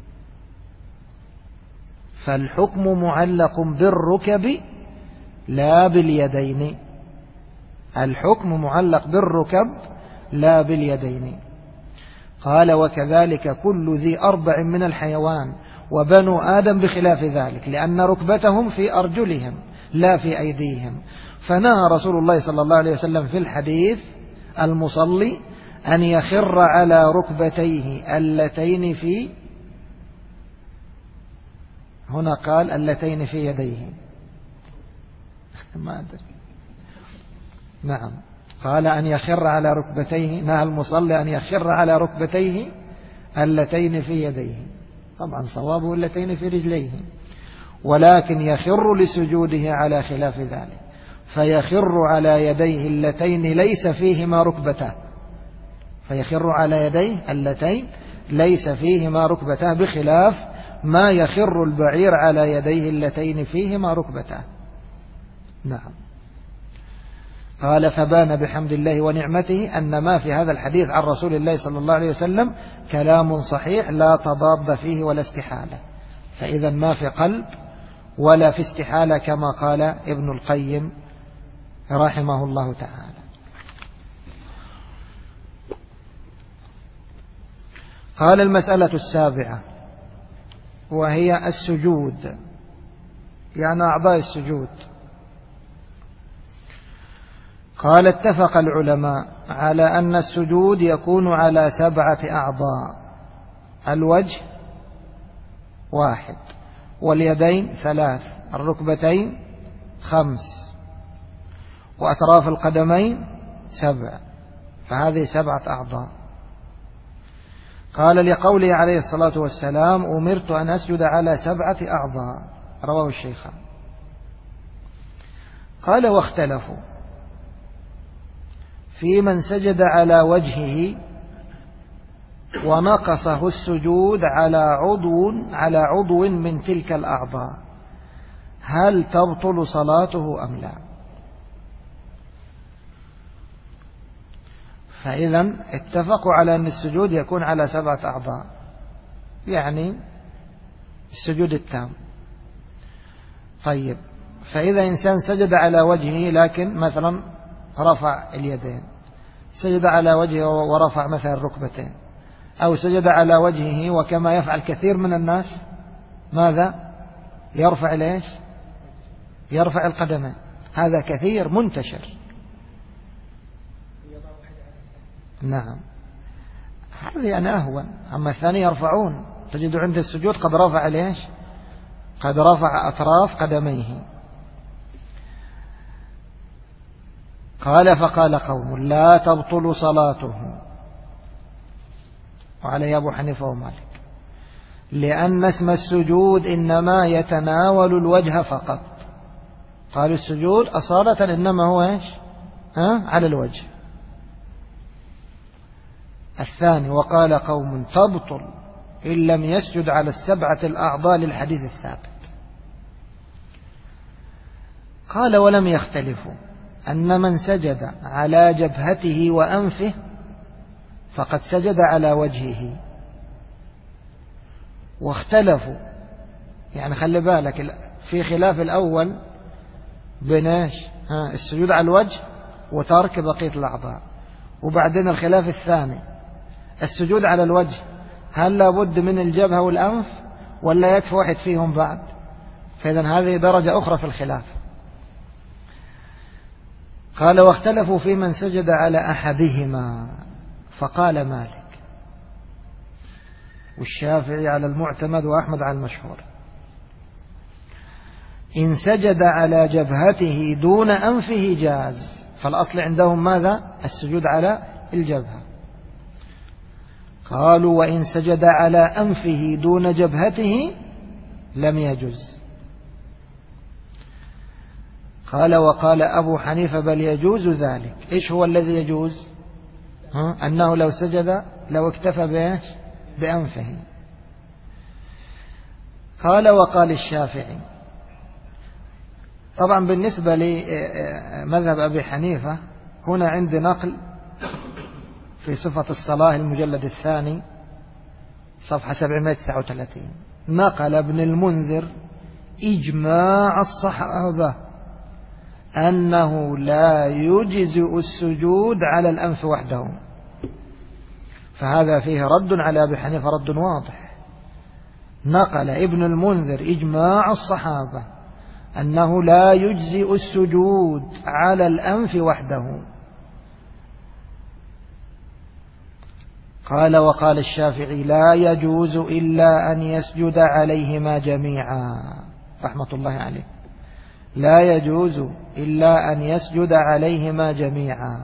فالحكم معلق بالركب لا باليدين، الحكم معلق بالركب لا باليدين. قال وكذلك كل ذي أربع من الحيوان وبنو آدم بخلاف ذلك، لأن ركبتهم في أرجلهم لا في أيديهم. فنهى رسول الله صلى الله عليه وسلم في الحديث المصلي أن يخر على ركبتيه اللتين في، هنا قال اللتين في يديه ما أدري، نعم قال أن يخر على ركبتيه، نهى المصلي أن يخر على ركبتيه اللتين في يديه، طبعا صوابه اللتين في رجليه، ولكن يخر لسجوده على خلاف ذلك، فيخر على يديه اللتين ليس فيهما ركبته، فيخر على يديه اللتين ليس فيهما ركبته، بخلاف ما يخر البعير على يديه اللتين فيهما ركبته. نعم. قال فبان بحمد الله ونعمته أن ما في هذا الحديث عن رسول الله صلى الله عليه وسلم كلام صحيح لا تضاد فيه ولا استحالة، فإذا ما في قلب ولا في استحالة كما قال ابن القيم رحمه الله تعالى. قال المسألة السابعة وهي السجود، يعني أعضاء السجود. قال اتفق العلماء على أن السجود يكون على 7 أعضاء: الوجه 1، واليدين 3، الركبتين 5، وأطراف القدمين 7، فهذه 7 أعضاء. قال لقوله عليه الصلاة والسلام أمرت أن أسجد على 7 أعضاء، رواه الشيخان. قال واختلفوا في من سجد على وجهه ونقصه السجود على عضو من تلك الأعضاء، هل تبطل صلاته أم لا؟ فإذا اتفقوا على أن السجود يكون على 7 أعضاء، يعني السجود التام. طيب، فإذا إنسان سجد على وجهه لكن مثلا رفع اليدين، سجد على وجهه ورفع مثلا الركبتين، أو سجد على وجهه وكما يفعل كثير من الناس ماذا؟ يرفع ليش؟ يرفع القدمين، هذا كثير منتشر. نعم، هذا يعني أهون. أما الثاني يرفعون، تجد عند السجود قد رفع ليش؟ قد رفع أطراف قدميه. قال فقال قوم لا تبطل صلاته، وعليه أبو حنيفة ومالك، لأن اسم السجود إنما يتناول الوجه فقط. قالوا السجود أصالة إنما هو إيش؟ على الوجه. الثاني وقال قوم تبطل إن لم يسجد على 7 الأعضاء للحديث الثابت. قال ولم يختلفوا أن من سجد على جبهته وأنفه فقد سجد على وجهه، واختلفوا، يعني خلي بالك في خلاف الأول بين السجود على الوجه وترك بقية الأعضاء، وبعدين الخلاف الثاني السجود على الوجه هل لابد من الجبهة والأنف ولا يكفي واحد فيهم بعد؟ فإذا هذه درجة أخرى في الخلاف. قال واختلفوا في من سجد على أحدهما، فقال مالك والشافعي على المعتمد وأحمد على المشهور إن سجد على جبهته دون أنفه جاز، فالأصل عندهم ماذا؟ السجود على الجبهة. قالوا وإن سجد على أنفه دون جبهته لم يجز. قال وقال أبو حنيفة بل يجوز ذلك. إيش هو الذي يجوز؟ أنه لو سجد لو اكتفى بإيش؟ بأنفه. قال وقال الشافعي. طبعا بالنسبة لمذهب أبي حنيفة هنا عندي نقل في صفة الصلاة المجلد الثاني صفحة 739 نقل ابن المنذر إجماع الصحابة أنه لا يجزئ السجود على الأنف وحده. فهذا فيه رد على أبي حنيفة رد واضح. نقل ابن المنذر إجماع الصحابة أنه لا يجزئ السجود على الأنف وحده. قال وقال الشافعي لا يجوز إلا أن يسجد عليهما جميعا رحمة الله عليه. لا يجوز إلا أن يسجد عليهما جميعا.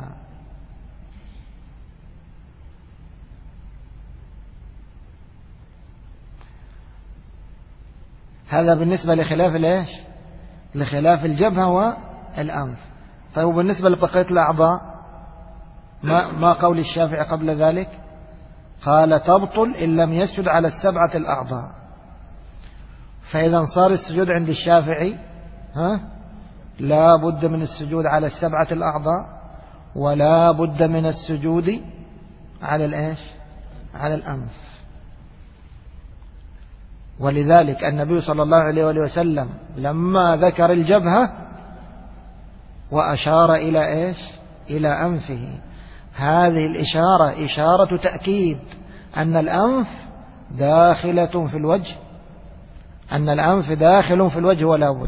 هذا بالنسبة لخلاف ليش؟ لخلاف الجبهة والأنف. طيب بالنسبة لبقية الأعضاء ما قول الشافعي قبل ذلك؟ قال تبطل إن لم يسجد على السبعة الأعضاء. فإذا صار السجود عند الشافعي لا بد من السجود على السبعة الأعضاء ولا بد من السجود على الإيش؟ على الأنف. ولذلك النبي صلى الله عليه وسلم لما ذكر الجبهة وأشار إلى إيش؟ إلى أنفه. هذه الإشارة إشارة تأكيد أن الأنف داخلة في الوجه، أن الأنف داخل في الوجه ولا بد.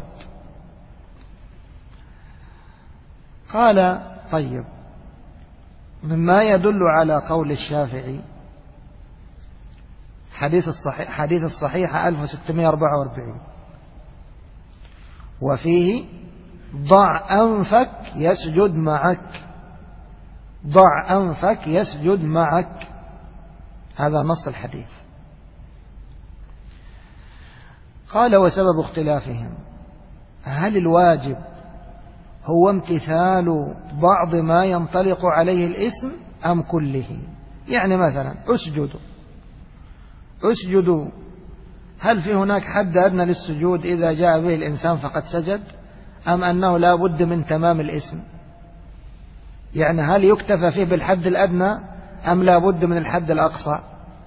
قال طيب مما يدل على قول الشافعي حديث الصحيحة 1644 وفيه ضع أنفك يسجد معك، ضع أنفك يسجد معك. هذا نص الحديث. قال وسبب اختلافهم هل الواجب هو امتثال بعض ما ينطلق عليه الاسم أم كله؟ يعني مثلا اسجدوا هل في هناك حد أدنى للسجود إذا جاء به الإنسان فقد سجد أم أنه لا بد من تمام الاسم؟ يعني هل يكتفى فيه بالحد الأدنى أم لا بد من الحد الأقصى؟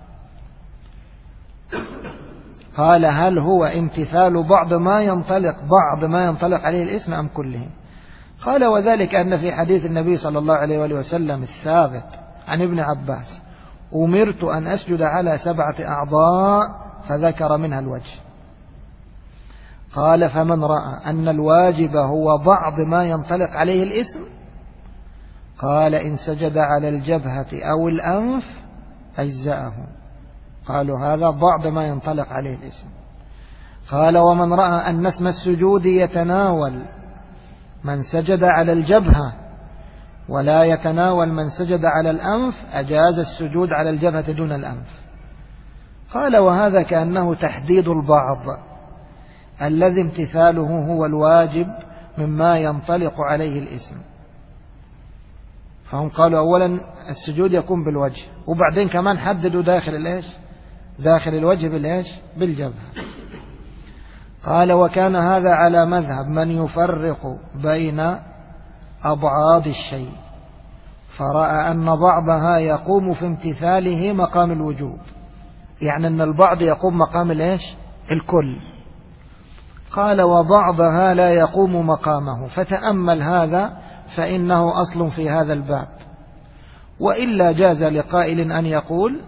قال هل هو امتثال بعض ما ينطلق عليه الاسم أم كله؟ قال وذلك أن في حديث النبي صلى الله عليه وسلم الثابت عن ابن عباس أمرت أن أسجد على 7 أعضاء فذكر منها الوجه. قال فمن رأى أن الواجب هو بعض ما ينطلق عليه الاسم قال إن سجد على الجبهة أو الأنف أجزأه. قالوا هذا بعض ما ينطلق عليه الاسم. قال ومن رأى أن اسم السجود يتناول من سجد على الجبهة ولا يتناول من سجد على الأنف أجاز السجود على الجبهة دون الأنف. قال وهذا كأنه تحديد البعض الذي امتثاله هو الواجب مما ينطلق عليه الاسم. فهم قالوا أولا السجود يكون بالوجه وبعدين كمان حددوا داخل الوجه بالجبهة. قال وكان هذا على مذهب من يفرق بين أبعاد الشيء فرأى أن بعضها يقوم في امتثاله مقام الوجوب، يعني أن البعض يقوم مقام الكل. قال وبعضها لا يقوم مقامه، فتأمل هذا فإنه أصل في هذا الباب. وإلا جاز لقائل أن يقول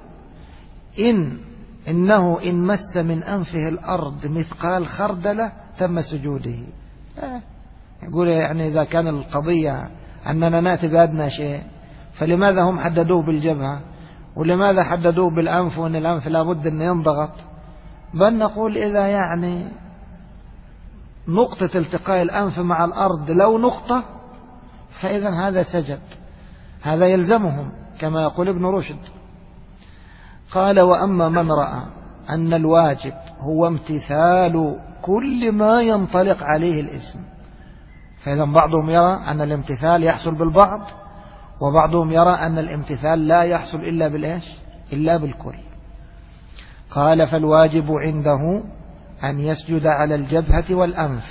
إنه إن مس من أنفه الأرض مثقال خردلة تم سجوده. يقول يعني إذا كان القضية أننا نأتي بأدنى شيء فلماذا هم حددوه بالجبهة ولماذا حددوه بالأنف وأن الأنف لابد أن ينضغط؟ بل نقول إذا يعني نقطة التقاء الأنف مع الأرض لو نقطة فإذا هذا سجد، هذا يلزمهم كما يقول ابن رشد. قال وأما من رأى أن الواجب هو امتثال كل ما ينطلق عليه الاسم فإذا بعضهم يرى أن الامتثال يحصل بالبعض، وبعضهم يرى أن الامتثال لا يحصل إلا بالإيش؟ إلا بالكل. قال فالواجب عنده أن يسجد على الجبهة والأنف.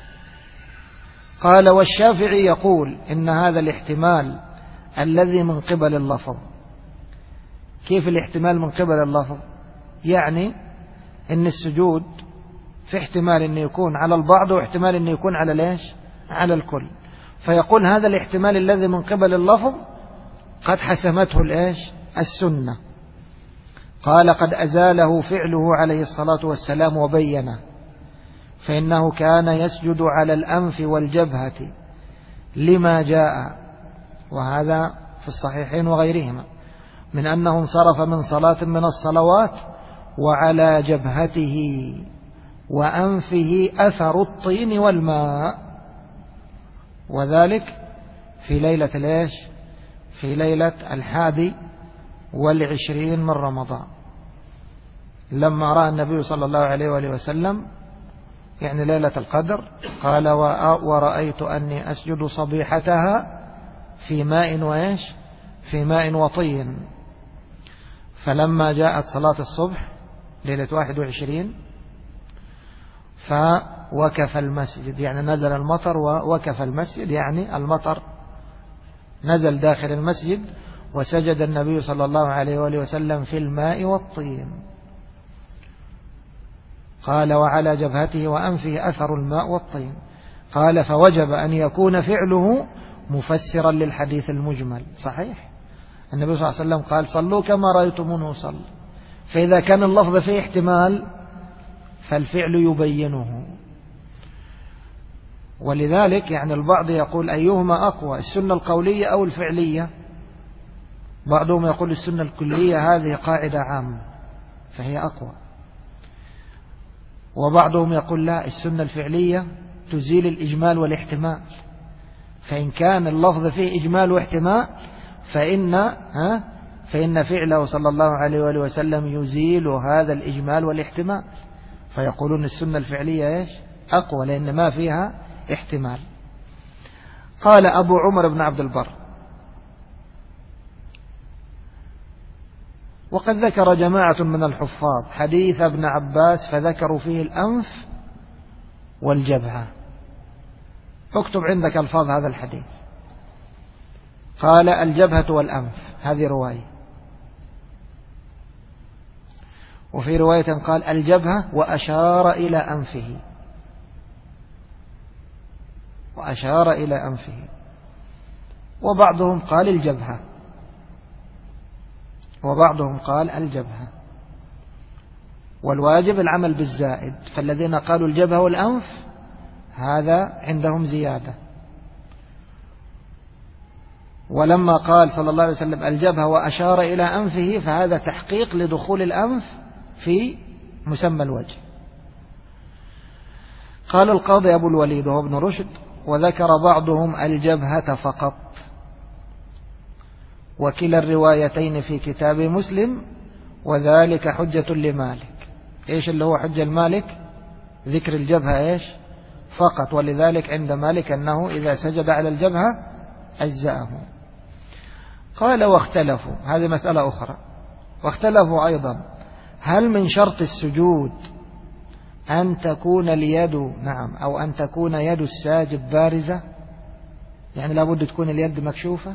قال والشافعي يقول إن هذا الاحتمال الذي من قبل اللفظ. كيف الاحتمال من قبل اللفظ؟ يعني إن السجود في احتمال أن يكون على البعض واحتمال أن يكون على ليش؟ على الكل. فيقول هذا الاحتمال الذي من قبل اللفظ قد حسمته الإيش؟ السنة. قال قد أزاله فعله عليه الصلاة والسلام وبينه، فإنه كان يسجد على الأنف والجبهة لما جاء، وهذا في الصحيحين وغيرهما، من أنه انصرف من صلاة من الصلوات وعلى جبهته وأنفه أثر الطين والماء، وذلك في ليلة الإيش؟ في ليلة 21 من رمضان، لما رأى النبي صلى الله عليه وآله وسلم يعني ليلة القدر، قال ورأيت أني أسجد صبيحتها في ماء وإيش؟ في ماء وطين. فلما جاءت صلاة الصبح ليلة 21 فوكف المسجد، يعني نزل المطر ووكف المسجد، يعني المطر نزل داخل المسجد، وسجد النبي صلى الله عليه وآله وسلم في الماء والطين. قال وعلى جبهته وأنفه أثر الماء والطين. قال فوجب أن يكون فعله مفسرا للحديث المجمل. صحيح، النبي صلى الله عليه وسلم قال صلوا كما رأيتموني أصلي، فإذا كان اللفظ فيه احتمال فالفعل يبينه. ولذلك يعني البعض يقول أيهما أقوى، السنة القولية أو الفعلية؟ بعضهم يقول السنة الكلية هذه قاعدة عامة فهي أقوى، وبعضهم يقول لا، السنة الفعلية تزيل الإجمال والاحتمال، فإن كان اللفظ فيه إجمال واحتمال فإن فعله صلى الله عليه وآله وسلم يزيل هذا الإجمال والاحتمال، فيقولون السنة الفعلية إيش؟ أقوى لأن ما فيها احتمال. قال أبو عمر بن عبد البر وقد ذكر جماعة من الحفاظ حديث ابن عباس فذكروا فيه الأنف والجبهة. اكتب عندك ألفاظ هذا الحديث. قال الجبهة والأنف، هذه رواية، وفي رواية قال الجبهة وأشار إلى أنفه، وأشار إلى أنفه، وبعضهم قال الجبهة، وبعضهم قال الجبهة، والواجب العمل بالزائد، فالذين قالوا الجبهة والأنف هذا عندهم زيادة. ولما قال صلى الله عليه وسلم الجبهة وأشار إلى أنفه فهذا تحقيق لدخول الأنف في مسمى الوجه. قال القاضي أبو الوليد وهو ابن رشد وذكر بعضهم الجبهة فقط، وكلا الروايتين في كتاب مسلم، وذلك حجة لمالك. إيش اللي هو حجة المالك؟ ذكر الجبهة إيش؟ فقط، ولذلك عند مالك أنه إذا سجد على الجبهة أجزأه. قال واختلفوا، هذه مسألة أخرى، واختلفوا أيضا هل من شرط السجود أن تكون اليد أو أن تكون يد الساجد بارزة، يعني لابد تكون اليد مكشوفة،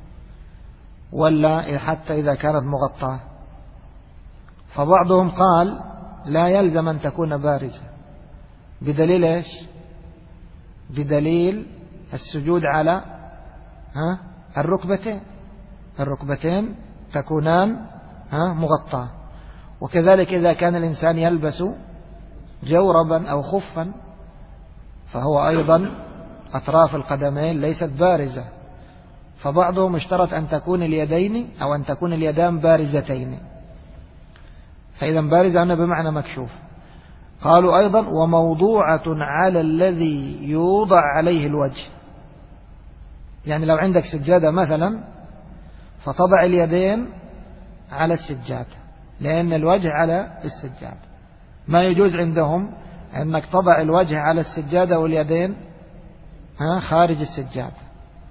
ولا حتى إذا كانت مغطاة؟ فبعضهم قال لا يلزم أن تكون بارزة، بدليل إيش؟ بدليل السجود على الركبتين تكونان مغطاة، وكذلك إذا كان الإنسان يلبس جوربا أو خفا فهو أيضا أطراف القدمين ليست بارزة، فبعضهم اشترط أن تكون اليدين أو أن تكون اليدان بارزتين، فإذا بارزة هنا بمعنى مكشوف. قالوا أيضا وموضوعة على الذي يوضع عليه الوجه، يعني لو عندك سجادة مثلا فتضع اليدين على السجادة لأن الوجه على السجادة، ما يجوز عندهم أنك تضع الوجه على السجادة واليدين خارج السجادة.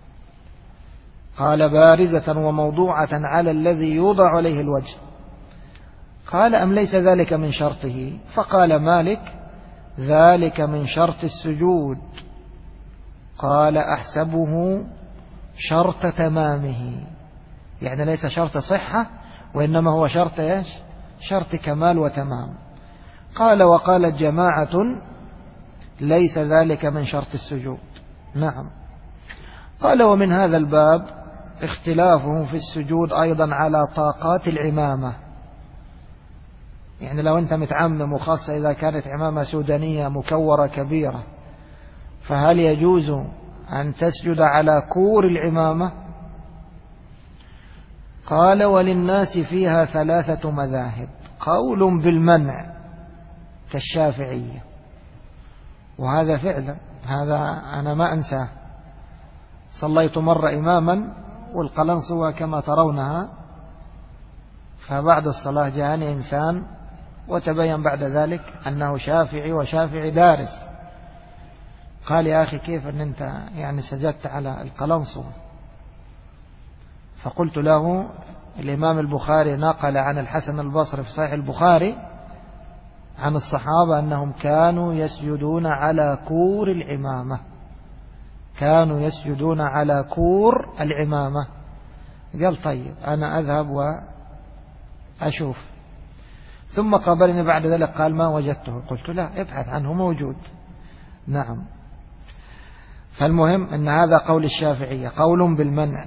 قال بارزة وموضوعة على الذي يوضع عليه الوجه. قال أم ليس ذلك من شرطه؟ فقال مالك ذلك من شرط السجود. قال أحسبه شرط تمامه، يعني ليس شرط صحة وإنما هو شرط إيش؟ شرط كمال وتمام. قال وقالت جماعة ليس ذلك من شرط السجود. نعم. قال ومن هذا الباب اختلافه في السجود أيضا على طاقات العمامة. يعني لو أنت متعمم، وخاصة إذا كانت عمامة سودانية مكورة كبيرة، فهل يجوز أن تسجد على كور العمامة؟ قال وللناس فيها 3 مذاهب. قول بالمنع كالشافعية، وهذا فعلا هذا أنا ما أنساه. صليت مرة إماما والقلنسوة كما ترونها، فبعد الصلاة جاءني إنسان وتبين بعد ذلك أنه شافعي وشافعي دارس. قال يا أخي كيف أن أنت يعني سجدت على القلنسوة؟ فقلت له الإمام البخاري نقل عن الحسن البصري في صحيح البخاري عن الصحابة أنهم كانوا يسجدون على كور العمامة، كانوا يسجدون على كور العمامة. قال طيب أنا أذهب وأشوف. ثم قابلني بعد ذلك قال ما وجدته. قلت لا ابحث عنه موجود. نعم. فالمهم أن هذا قول الشافعية، قول بالمنع.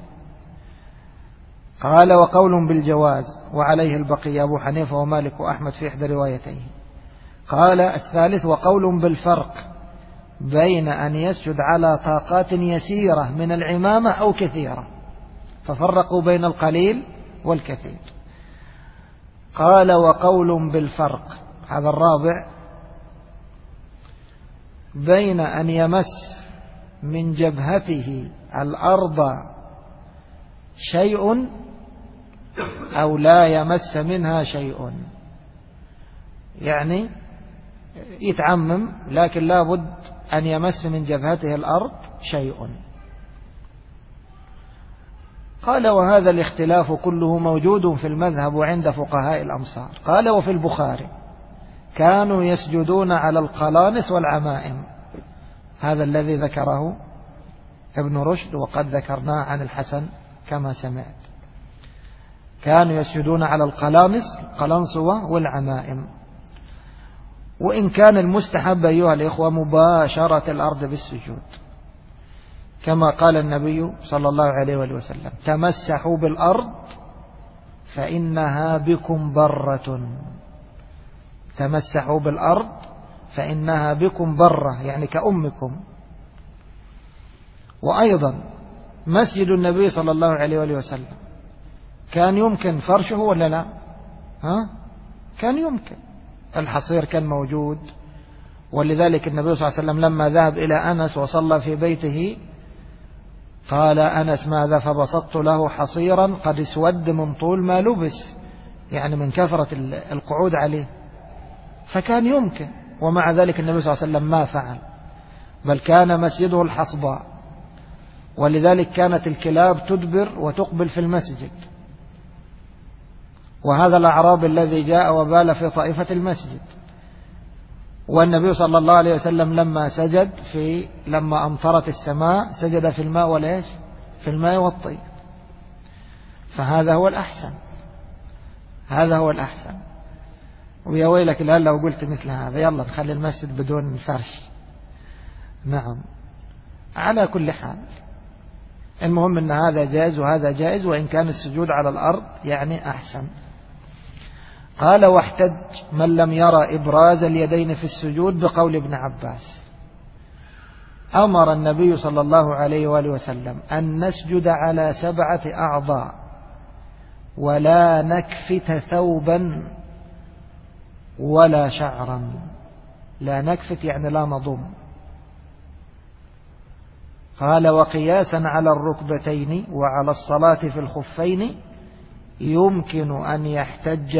قال وقول بالجواز، وعليه البقية أبو حنيفة ومالك وأحمد في إحدى روايتيه. قال الثالث وقول بالفرق بين أن يسجد على طاقات يسيرة من العمامة أو كثيرة، ففرقوا بين القليل والكثير. قال وقول بالفرق، هذا الرابع، بين أن يمس من جبهته الأرض شيء أو لا يمس منها شيء. يعني يتعمم لكن لا بد أن يمس من جبهته الأرض شيء. قال وهذا الاختلاف كله موجود في المذهب وعند فقهاء الأمصار. قال وفي البخاري كانوا يسجدون على القلانس والعمائم، هذا الذي ذكره ابن رشد وقد ذكرناه عن الحسن كما سمعت. كانوا يسجدون على القلانس، قلنسوة والعمائم. وإن كان المستحب أيها الإخوة مباشرة الأرض بالسجود، كما قال النبي صلى الله عليه وسلم تمسحوا بالأرض فإنها بكم برة. تمسحوا بالأرض فإنها بكم برة، يعني كأمكم. وأيضا مسجد النبي صلى الله عليه وسلم كان يمكن فرشه ولا لا؟ كان يمكن. الحصير كان موجود، ولذلك النبي صلى الله عليه وسلم لما ذهب إلى أنس وصلى في بيته قال أنس ماذا؟ فبسطت له حصيرا قد اسود من طول ما لبس، يعني من كثرة القعود عليه. فكان يمكن، ومع ذلك النبي صلى الله عليه وسلم ما فعل، بل كان مسجده الحصباء، ولذلك كانت الكلاب تدبر وتقبل في المسجد. وهذا الأعرابي الذي جاء وبال في طائفة المسجد، والنبي صلى الله عليه وسلم لما سجد لما أمطرت السماء سجد في الماء وليش؟ في الماء والطين. فهذا هو الأحسن، هذا هو الأحسن. ويا ويلك الآن لو قلت مثل هذا، يلا نخلي المسجد بدون فرش. نعم. على كل حال المهم أن هذا جائز وهذا جائز، وإن كان السجود على الأرض يعني أحسن. قال واحتج من لم يرى إبراز اليدين في السجود بقول ابن عباس أمر النبي صلى الله عليه وآله وسلم أن نسجد على 7 أعضاء ولا نكفت ثوبا ولا شعرا. لا نكفت يعني لا نضم. قال وقياسا على الركبتين وعلى الصلاة في الخفين يمكن أن يحتج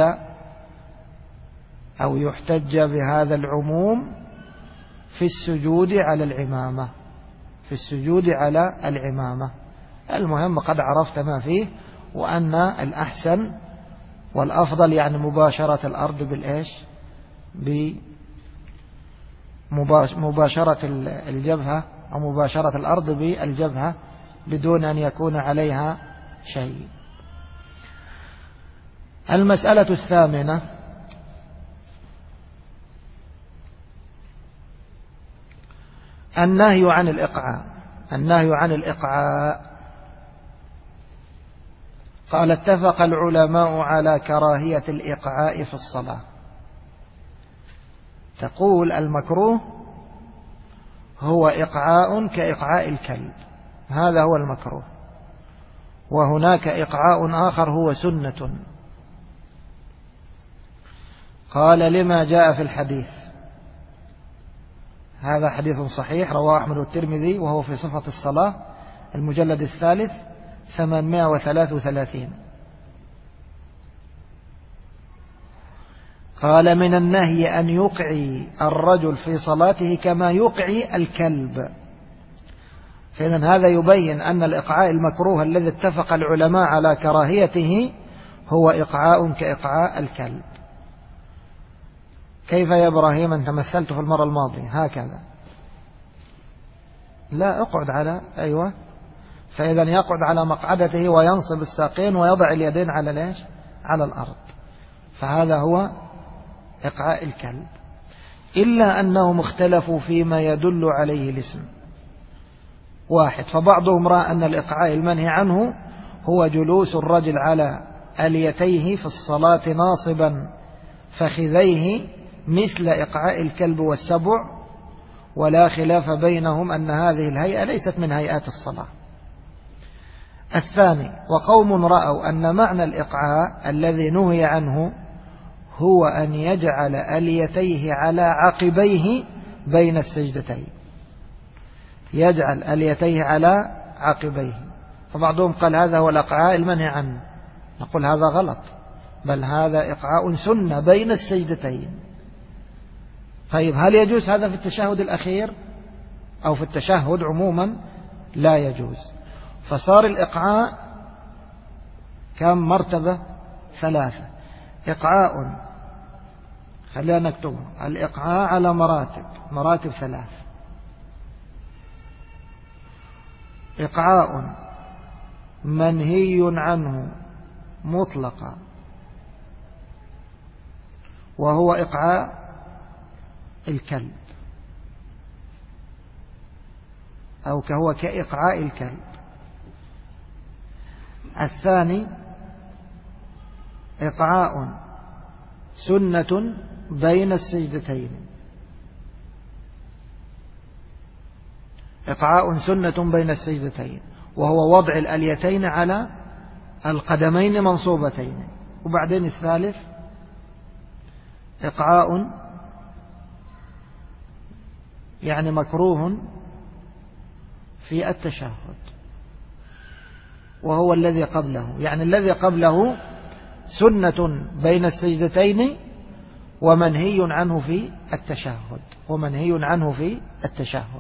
أو يحتج بهذا العموم في السجود على العمامة، في السجود على العمامة. المهم قد عرفت ما فيه، وأن الأحسن والأفضل يعني مباشرة الأرض بالإيش؟ بمباشرة الجبهة أو مباشرة الأرض بالجبهة بدون أن يكون عليها شيء. المسألة الثامنة: النهي عن الإقعاء. النهي عن الإقعاء. قال: اتفق العلماء على كراهية الإقعاء في الصلاة. تقول المكروه هو إقعاء كإقعاء الكلب، هذا هو المكروه. وهناك إقعاء آخر هو سنة. قال: لما جاء في الحديث. هذا حديث صحيح رواه أحمد والترمذي، وهو في صفة الصلاة المجلد 3 833. قال: من النهي أن يقعي الرجل في صلاته كما يقعي الكلب. فإذن هذا يبين أن الإقعاء المكروه الذي اتفق العلماء على كراهيته هو إقعاء كإقعاء الكلب. كيف يا إبراهيم؟ أنت مثلت في المرة الماضية هكذا. لا، اقعد على أيوة. فإذا يقعد على مقعدته وينصب الساقين ويضع اليدين على ليش؟ على الأرض. فهذا هو إقعاء الكلب، إلا أنهم اختلفوا فيما يدل عليه الاسم. واحد: فبعضهم رأى أن الإقعاء المنهي عنه هو جلوس الرجل على أليتيه في الصلاة ناصبا فخذيه مثل إقعاء الكلب والسبع، ولا خلاف بينهم أن هذه الهيئة ليست من هيئات الصلاة. الثاني: وقوم رأوا أن معنى الإقعاء الذي نهي عنه هو أن يجعل أليتيه على عقبيه بين السجدتين. يجعل أليتيه على عقبيه. فبعضهم قال هذا هو الإقعاء المنهي عنه. نقول هذا غلط، بل هذا إقعاء سنة بين السجدتين. طيب هل يجوز هذا في التشهد الأخير أو في التشهد عموما؟ لا يجوز. فصار الإقعاء كم مرتبة؟ 3. إقعاء، خلينا نكتبه، الإقعاء على مراتب 3. إقعاء منهي عنه مطلقا، وهو إقعاء الكلب، أو هو كإقعاء الكلب. الثاني: إقعاء سنة بين السجدتين. إقعاء سنة بين السجدتين، وهو وضع الأليتين على القدمين منصوبتين. وبعدين الثالث: إقعاء يعني مكروه في التشهد، وهو الذي قبله. يعني الذي قبله سنة بين السجدتين ومنهي عنه في التشهد.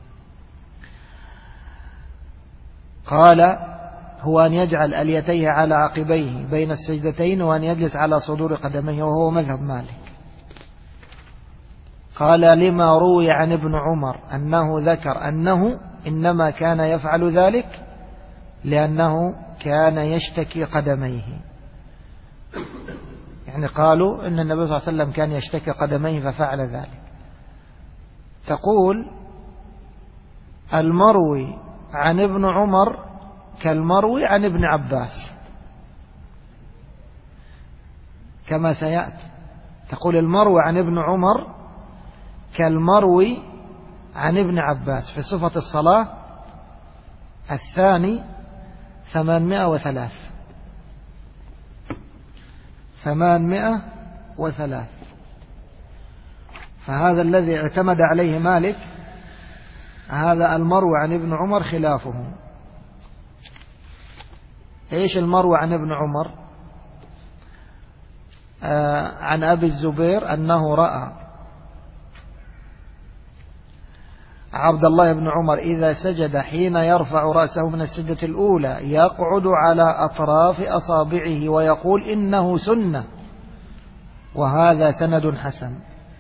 قال: هو أن يجعل أليتيه على عقبيه بين السجدتين وأن يجلس على صدور قدميه، وهو مذهب مالك. قال: لما روي عن ابن عمر أنه ذكر أنه إنما كان يفعل ذلك لأنه كان يشتكي قدميه. يعني قالوا إن النبي صلى الله عليه وسلم كان يشتكي قدميه ففعل ذلك. تقول: المروي عن ابن عمر كالمروي عن ابن عباس كما سيأتي. تقول: المروي عن ابن عمر كالمروي عن ابن عباس في صفة الصلاة الثاني 803. فهذا الذي اعتمد عليه مالك، هذا المروي عن ابن عمر خلافه. ايش المروي عن ابن عمر؟ عن أبي الزبير أنه رأى عبد الله بن عمر إذا سجد حين يرفع رأسه من السجدة الأولى يقعد على أطراف أصابعه ويقول إنه سنة، وهذا سند حسن.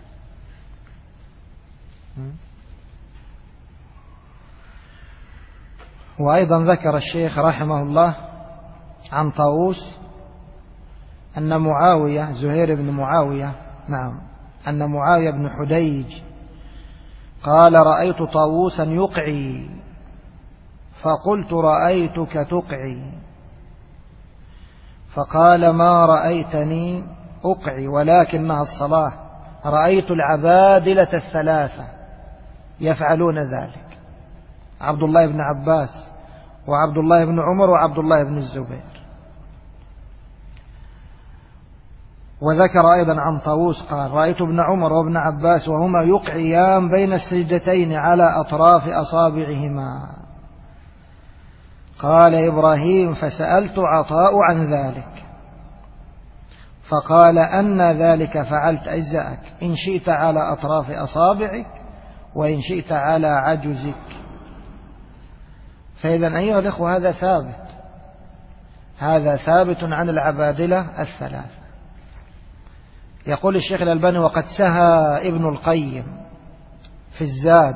وأيضا ذكر الشيخ رحمه الله عن طاووس أن معاوية زهير بن معاوية أن معاوية بن حديج قال رأيت طاووسا يقعي فقلت رأيتك تقعي، فقال ما رأيتني أقعي ولكنها الصلاة، رأيت العبادلة الثلاثة يفعلون ذلك، عبد الله بن عباس وعبد الله بن عمر وعبد الله بن الزبير. وذكر أيضا عن طاووس قال رأيت ابن عمر وابن عباس وهما يقعيان بين السجدتين على أطراف أصابعهما. قال إبراهيم فسألت عطاء عن ذلك فقال أن ذلك فعلت أجزأك إن شئت على أطراف أصابعك وإن شئت على عجزك. فإذا أيها الإخوة هذا ثابت عن العبادلة الثلاثة. يقول الشيخ الألباني وقد سهى ابن القيم في الزاد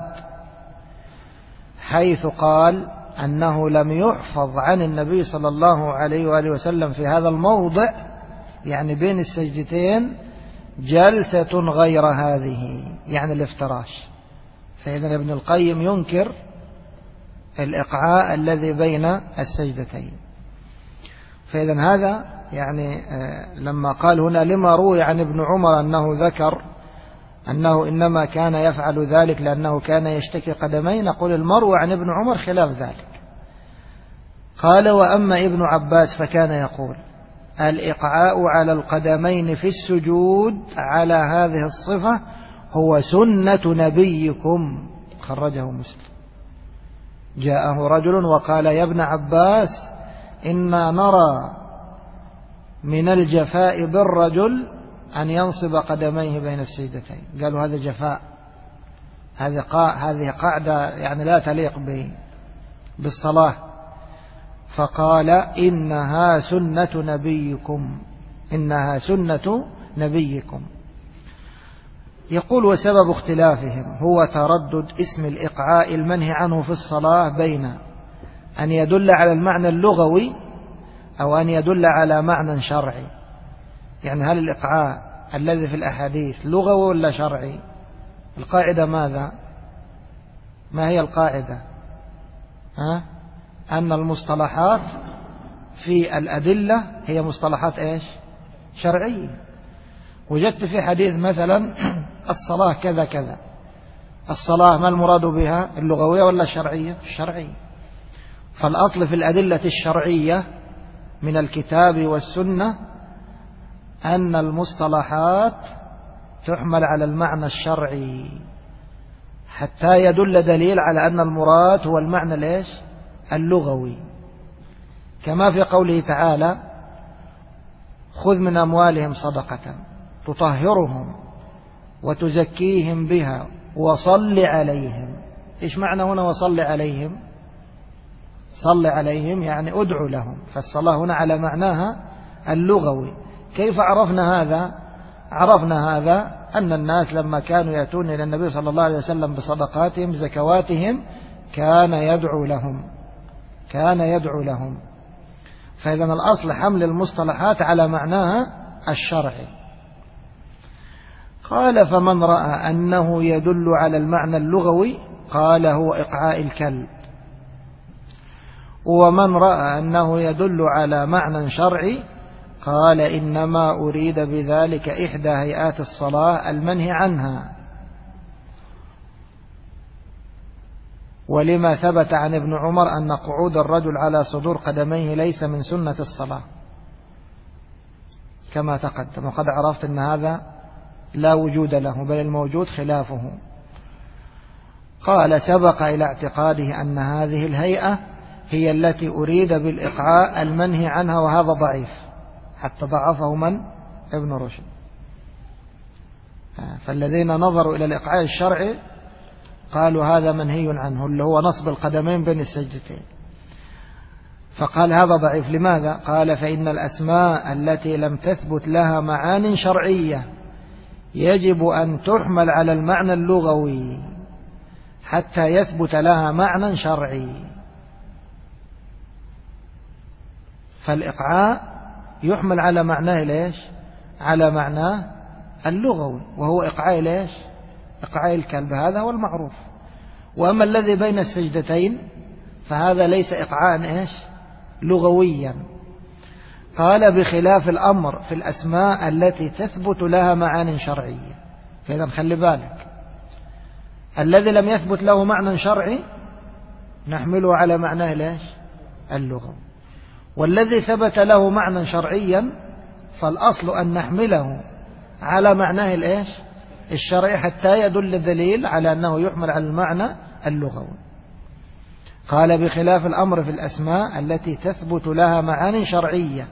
حيث قال أنه لم يحفظ عن النبي صلى الله عليه وآله وسلم في هذا الموضع يعني بين السجدتين جلسة غير هذه يعني الافتراش. فإذا ابن القيم ينكر الإقعاء الذي بين السجدتين. فإذا هذا يعني لما قال هنا لما روي عن ابن عمر أنه ذكر أنه إنما كان يفعل ذلك لأنه كان يشتكي قدمين، نقول المروي عن ابن عمر خلاف ذلك. قال وأما ابن عباس فكان يقول الإقعاء على القدمين في السجود على هذه الصفة هو سنة نبيكم، خرجه مسلم. جاءه رجل وقال يا ابن عباس إنا نرى من الجفاء بالرجل أن ينصب قدميه بين السجدتين. قالوا هذا جفاء، هذه قاعدة يعني لا تليق بالصلاة. فقال إنها سنة نبيكم، إنها سنة نبيكم. يقول وسبب اختلافهم هو تردد اسم الإقعاء المنهي عنه في الصلاة بين أن يدل على المعنى اللغوي أو أن يدل على معنى شرعي. يعني هل الإقعاء الذي في الأحاديث لغوي ولا شرعي؟ القاعدة ماذا؟ ما هي القاعدة؟ أن المصطلحات في الأدلة هي مصطلحات إيش؟ شرعية. وجدت في حديث مثلا الصلاة كذا كذا، الصلاة ما المراد بها؟ اللغوية ولا الشرعية؟ الشرعية. فالأصل في الأدلة الشرعية من الكتاب والسنة أن المصطلحات تحمل على المعنى الشرعي حتى يدل دليل على أن المراد هو المعنى ليش؟ اللغوي. كما في قوله تعالى خذ من أموالهم صدقة تطهرهم وتزكيهم بها وصل عليهم. إيش معنى هنا وصل عليهم؟ صل عليهم يعني أدعو لهم، فالصلاة هنا على معناها اللغوي. كيف عرفنا هذا؟ عرفنا هذا أن الناس لما كانوا يأتون إلى النبي صلى الله عليه وسلم بصدقاتهم زكواتهم كان يدعو لهم. فإذا الأصل حمل المصطلحات على معناها الشرعي. قال فمن رأى أنه يدل على المعنى اللغوي قال هو إقعاء الكلب، ومن رأى أنه يدل على معنى شرعي قال إنما أريد بذلك إحدى هيئات الصلاة المنهي عنها، ولما ثبت عن ابن عمر أن قعود الرجل على صدور قدميه ليس من سنة الصلاة كما تقدم. وقد عرفت أن هذا لا وجود له بل الموجود خلافه. قال سبق إلى اعتقاده أن هذه الهيئة هي التي أريد بالإقعاء المنهي عنها، وهذا ضعيف حتى ضعفه من؟ ابن رشد. فالذين نظروا إلى الإقعاء الشرعي قالوا هذا منهي عنه، اللي هو نصب القدمين بين السجدتين. فقال هذا ضعيف. لماذا؟ قال فإن الأسماء التي لم تثبت لها معان شرعية يجب أن تحمل على المعنى اللغوي حتى يثبت لها معنى شرعي. فالإقعاء يحمل على معناه ليش؟ على معناه اللغوي، وهو إقعاء ليش؟ إقعاء الكلب، هذا هو المعروف. وأما الذي بين السجدتين فهذا ليس إقعاء إيش؟ لغويا. قال بخلاف الأمر في الأسماء التي تثبت لها معان شرعية. فإذا خلي بالك، الذي لم يثبت له معنى شرعي نحمله على معناه ليش؟ اللغوي. والذي ثبت له معنى شرعيا فالأصل أن نحمله على معناه الإيش؟ الشرعي، حتى يدل الدليل على أنه يحمل على المعنى اللغوي. قال بخلاف الأمر في الأسماء التي تثبت لها معاني شرعية،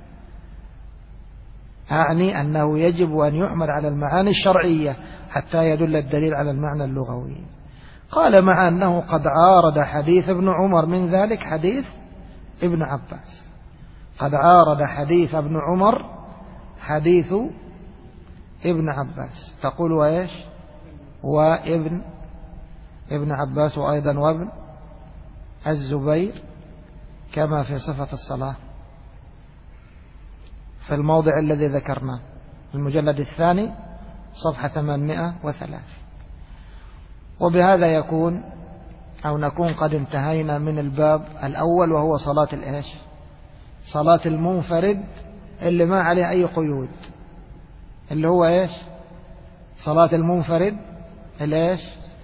أعني أنه يجب أن يحمل على المعاني الشرعية حتى يدل الدليل على المعنى اللغوي. قال مع أنه قد عارض حديث ابن عمر من ذلك حديث ابن عباس. قد عارض حديث ابن عمر حديث ابن عباس. تقول وإيش؟ وابن عباس وأيضا وابن الزبير كما في صفة الصلاة في الموضع الذي ذكرناه، المجلد الثاني صفحة 803. وبهذا يكون أو نكون قد انتهينا من الباب الأول، وهو صلاة الإيش؟ صلاة المنفرد اللي ما عليه أي قيود، اللي هو إيش؟ صلاة المنفرد الإيش؟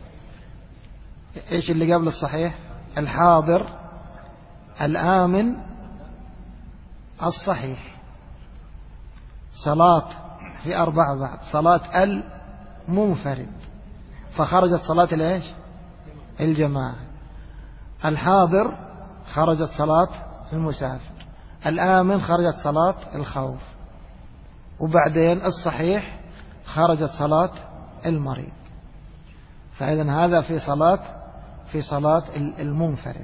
إيش اللي قبل الصحيح؟ الحاضر الآمن الصحيح. صلاة في 4 بعد صلاة المنفرد، فخرجت صلاة الإيش؟ الجماعة. الحاضر خرجت صلاة المسافر. الآمن خرجت صلاة الخوف. وبعدين الصحيح خرجت صلاة المريض. فإذن هذا في صلاة المنفرد.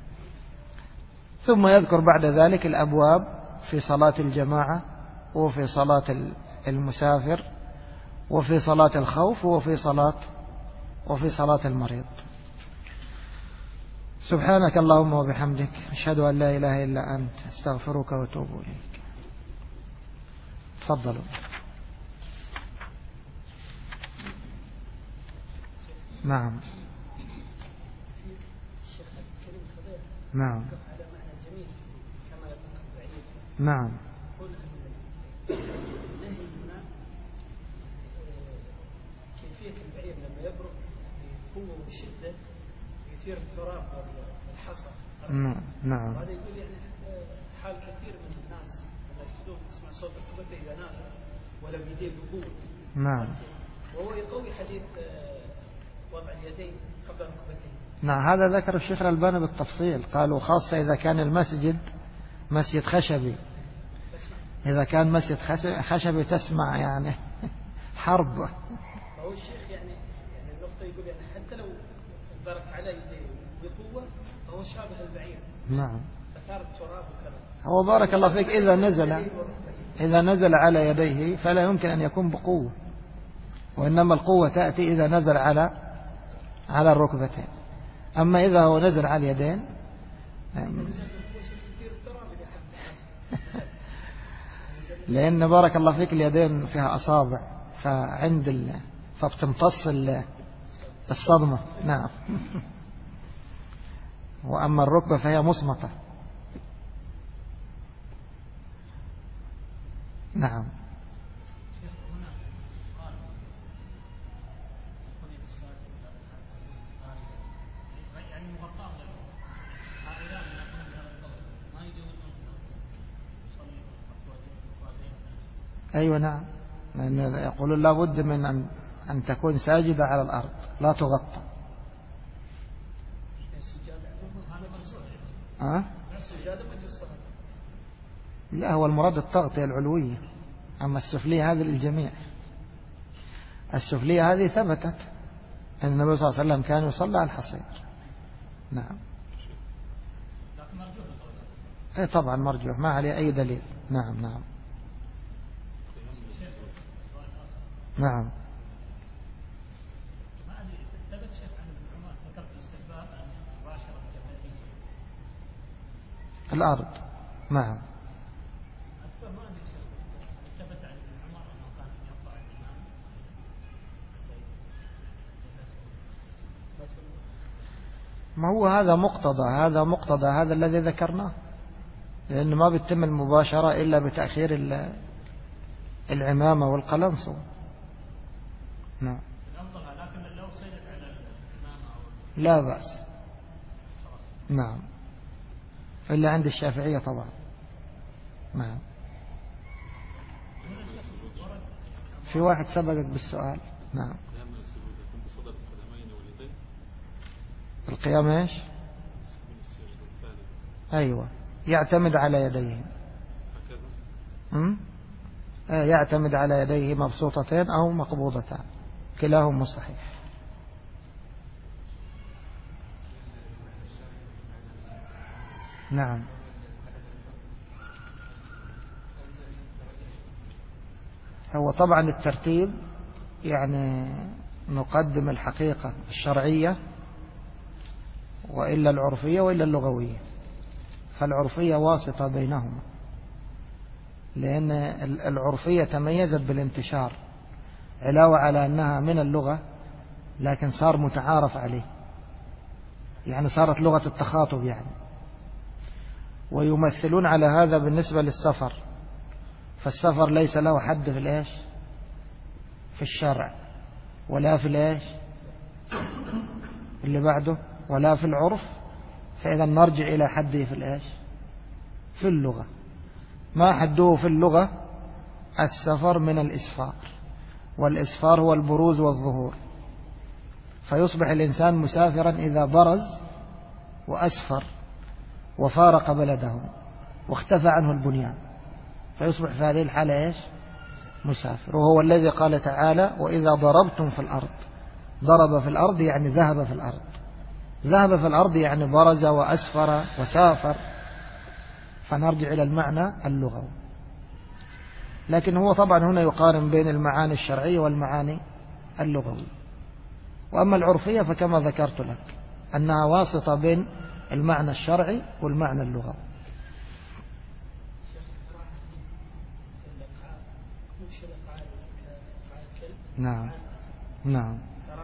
ثم يذكر بعد ذلك الأبواب في صلاة الجماعة، وفي صلاة المسافر، وفي صلاة الخوف، وفي صلاة المريض. سبحانك اللهم وبحمدك، أشهد أن لا إله إلا أنت، استغفرك وأتوب إليك. تفضلوا. نعم نعم نعم. كيفية البعير لما يبرك بقوة وشدة يثير التراب والحصى. نعم. وهذا يقول يعني حال كثير من الناس لما يسجدون تسمع صوت ركبته إذا نازل ولا بيديه بقوة. نعم. وهو يقوي حديث وضع اليدين قبل ركبتين. نعم، هذا ذكر الشيخ الألباني بالتفصيل. قالوا خاصة إذا كان المسجد مسجد خشبي. إذا كان مسجد خشبي تسمع يعني حرب. فهو الشيخ يعني النقطة يقول يعني حتى لو برك على يديه بقوة فهو شابه البعير. نعم. أثار التراب وكذا. هو بارك الله فيك إذا نزل على يديه فلا يمكن أن يكون بقوة، وإنما القوة تأتي إذا نزل على الركبتين. أما إذا هو نزل على اليدين لأن بارك الله فيك اليدين فيها أصابع فبتمتص الصدمة. نعم. وأما الركبة فهي مصمتة. نعم. أيوة نعم، لأن يقولون لا بد من أن تكون ساجدة على الأرض لا تغطى. لا، هو المراد التغطية العلوية، أما السفلية هذه للجميع. السفلية هذه ثبتت أن النبي صلى الله عليه وسلم كان يصلى على الحصير. نعم. اي طبعا مرجوح، ما عليه أي دليل. نعم نعم نعم. الأرض. نعم. ما هو هذا مقتضى هذا الذي ذكرناه، لأنه ما بيتم المباشرة إلا بتأخير العمامة والقلنسو. نعم. لا بأس. نعم، إلا عند الشافعية طبعا. نعم. في واحد سبقك بالسؤال. نعم. القيام ايش؟ ايوه، يعتمد على يديه. يعتمد على يديه مبسوطتين او مقبوضتان، كلاهما صحيح. نعم. هو طبعا الترتيب يعني نقدم الحقيقة الشرعية وإلا العرفية وإلا اللغوية، فالعرفية واسطة بينهما، لأن العرفية تميزت بالانتشار علاوة على أنها من اللغة، لكن صار متعارف عليه، يعني صارت لغة التخاطب يعني. ويمثلون على هذا بالنسبة للسفر، فالسفر ليس له حد في الإيش؟ في الشرع، ولا في الإيش اللي بعده، ولا في العرف. فإذا نرجع إلى حده في الإيش؟ في اللغة. ما حده في اللغة؟ السفر من الإسفار، والإسفار هو البروز والظهور، فيصبح الإنسان مسافرا إذا برز وأسفر وفارق بلده واختفى عنه البنيان، فيصبح في هذه الحالة إيش؟ مسافر. وهو الذي قال تعالى: وإذا ضربتم في الأرض. ضرب في الأرض يعني ذهب في الأرض، ذهب في الأرض يعني برز وأسفر وسافر، فنرجع إلى المعنى اللغوي. لكن هو طبعا هنا يقارن بين المعاني الشرعية والمعاني اللغوية. وأما العرفية فكما ذكرت لك أنها واسطة بين المعنى الشرعي والمعنى اللغوي. نعم نعم.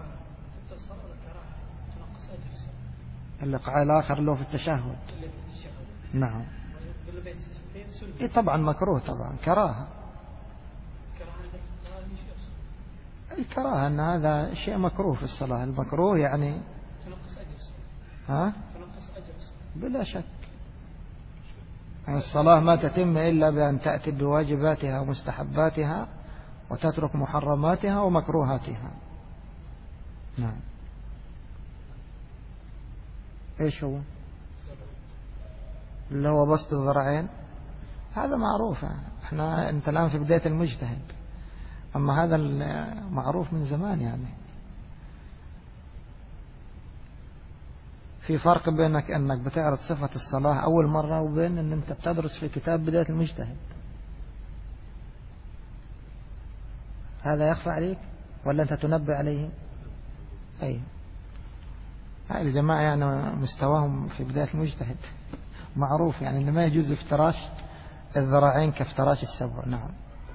اللقاء الآخر له في التشهد. نعم. إيه طبعا مكروه، طبعا كراهة. الكراهة أن هذا شيء مكروه في الصلاة. المكروه يعني بلا شك يعني الصلاة ما تتم إلا بأن تأتي بواجباتها ومستحباتها وتترك محرماتها ومكروهاتها. نعم. ايش هو اللي هو بسط الذراعين؟ هذا معروف. انت الآن في بداية المجتهد، اما هذا معروف من زمان. يعني في فرق بينك انك بتعرض صفة الصلاة اول مرة، وبين ان انت بتدرس في كتاب بداية المجتهد. هذا يخفى عليك ولا انت تنبه عليه؟ اي هاي الجماعة يعني مستواهم في بداية المجتهد معروف، يعني إن ما يجوز افتراش الذراعين كافتراش السبع. نعم.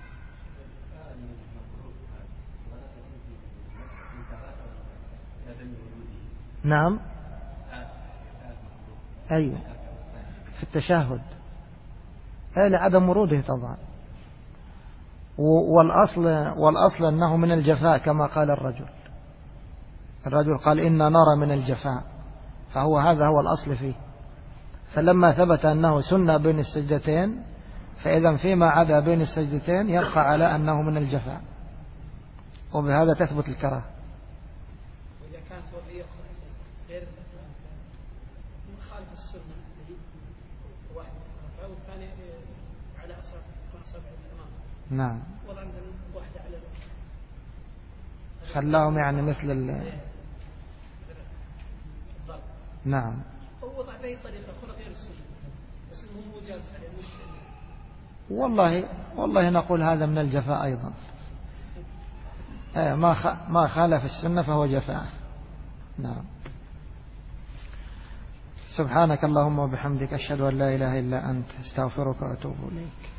نعم. أيوة في التشهد، لعدم وروده طبعا. والأصل أنه من الجفاء كما قال الرجل قال: إنا نرى من الجفاء، فهو هذا هو الأصل فيه. فلما ثبت أنه سنة بين السجدتين، فإذا فيما عدا بين السجدتين يبقى على أنه من الجفاء، وبهذا تثبت الكراهة. وإذا كانت وضعية غير مخالف السنة، واحد ركعة والثاني على أصابع الأمام. نعم. وضع واحدة على خلاهم يعني مثل نعم. هو وضع بأي طريقة أخرى غير السجود بس هو جالس عليه مش والله نقول هذا من الجفاء أيضا. ما خالف السنة فهو جفاء. نعم. سبحانك اللهم وبحمدك أشهد أن لا إله إلا أنت استغفرك وأتوب إليك.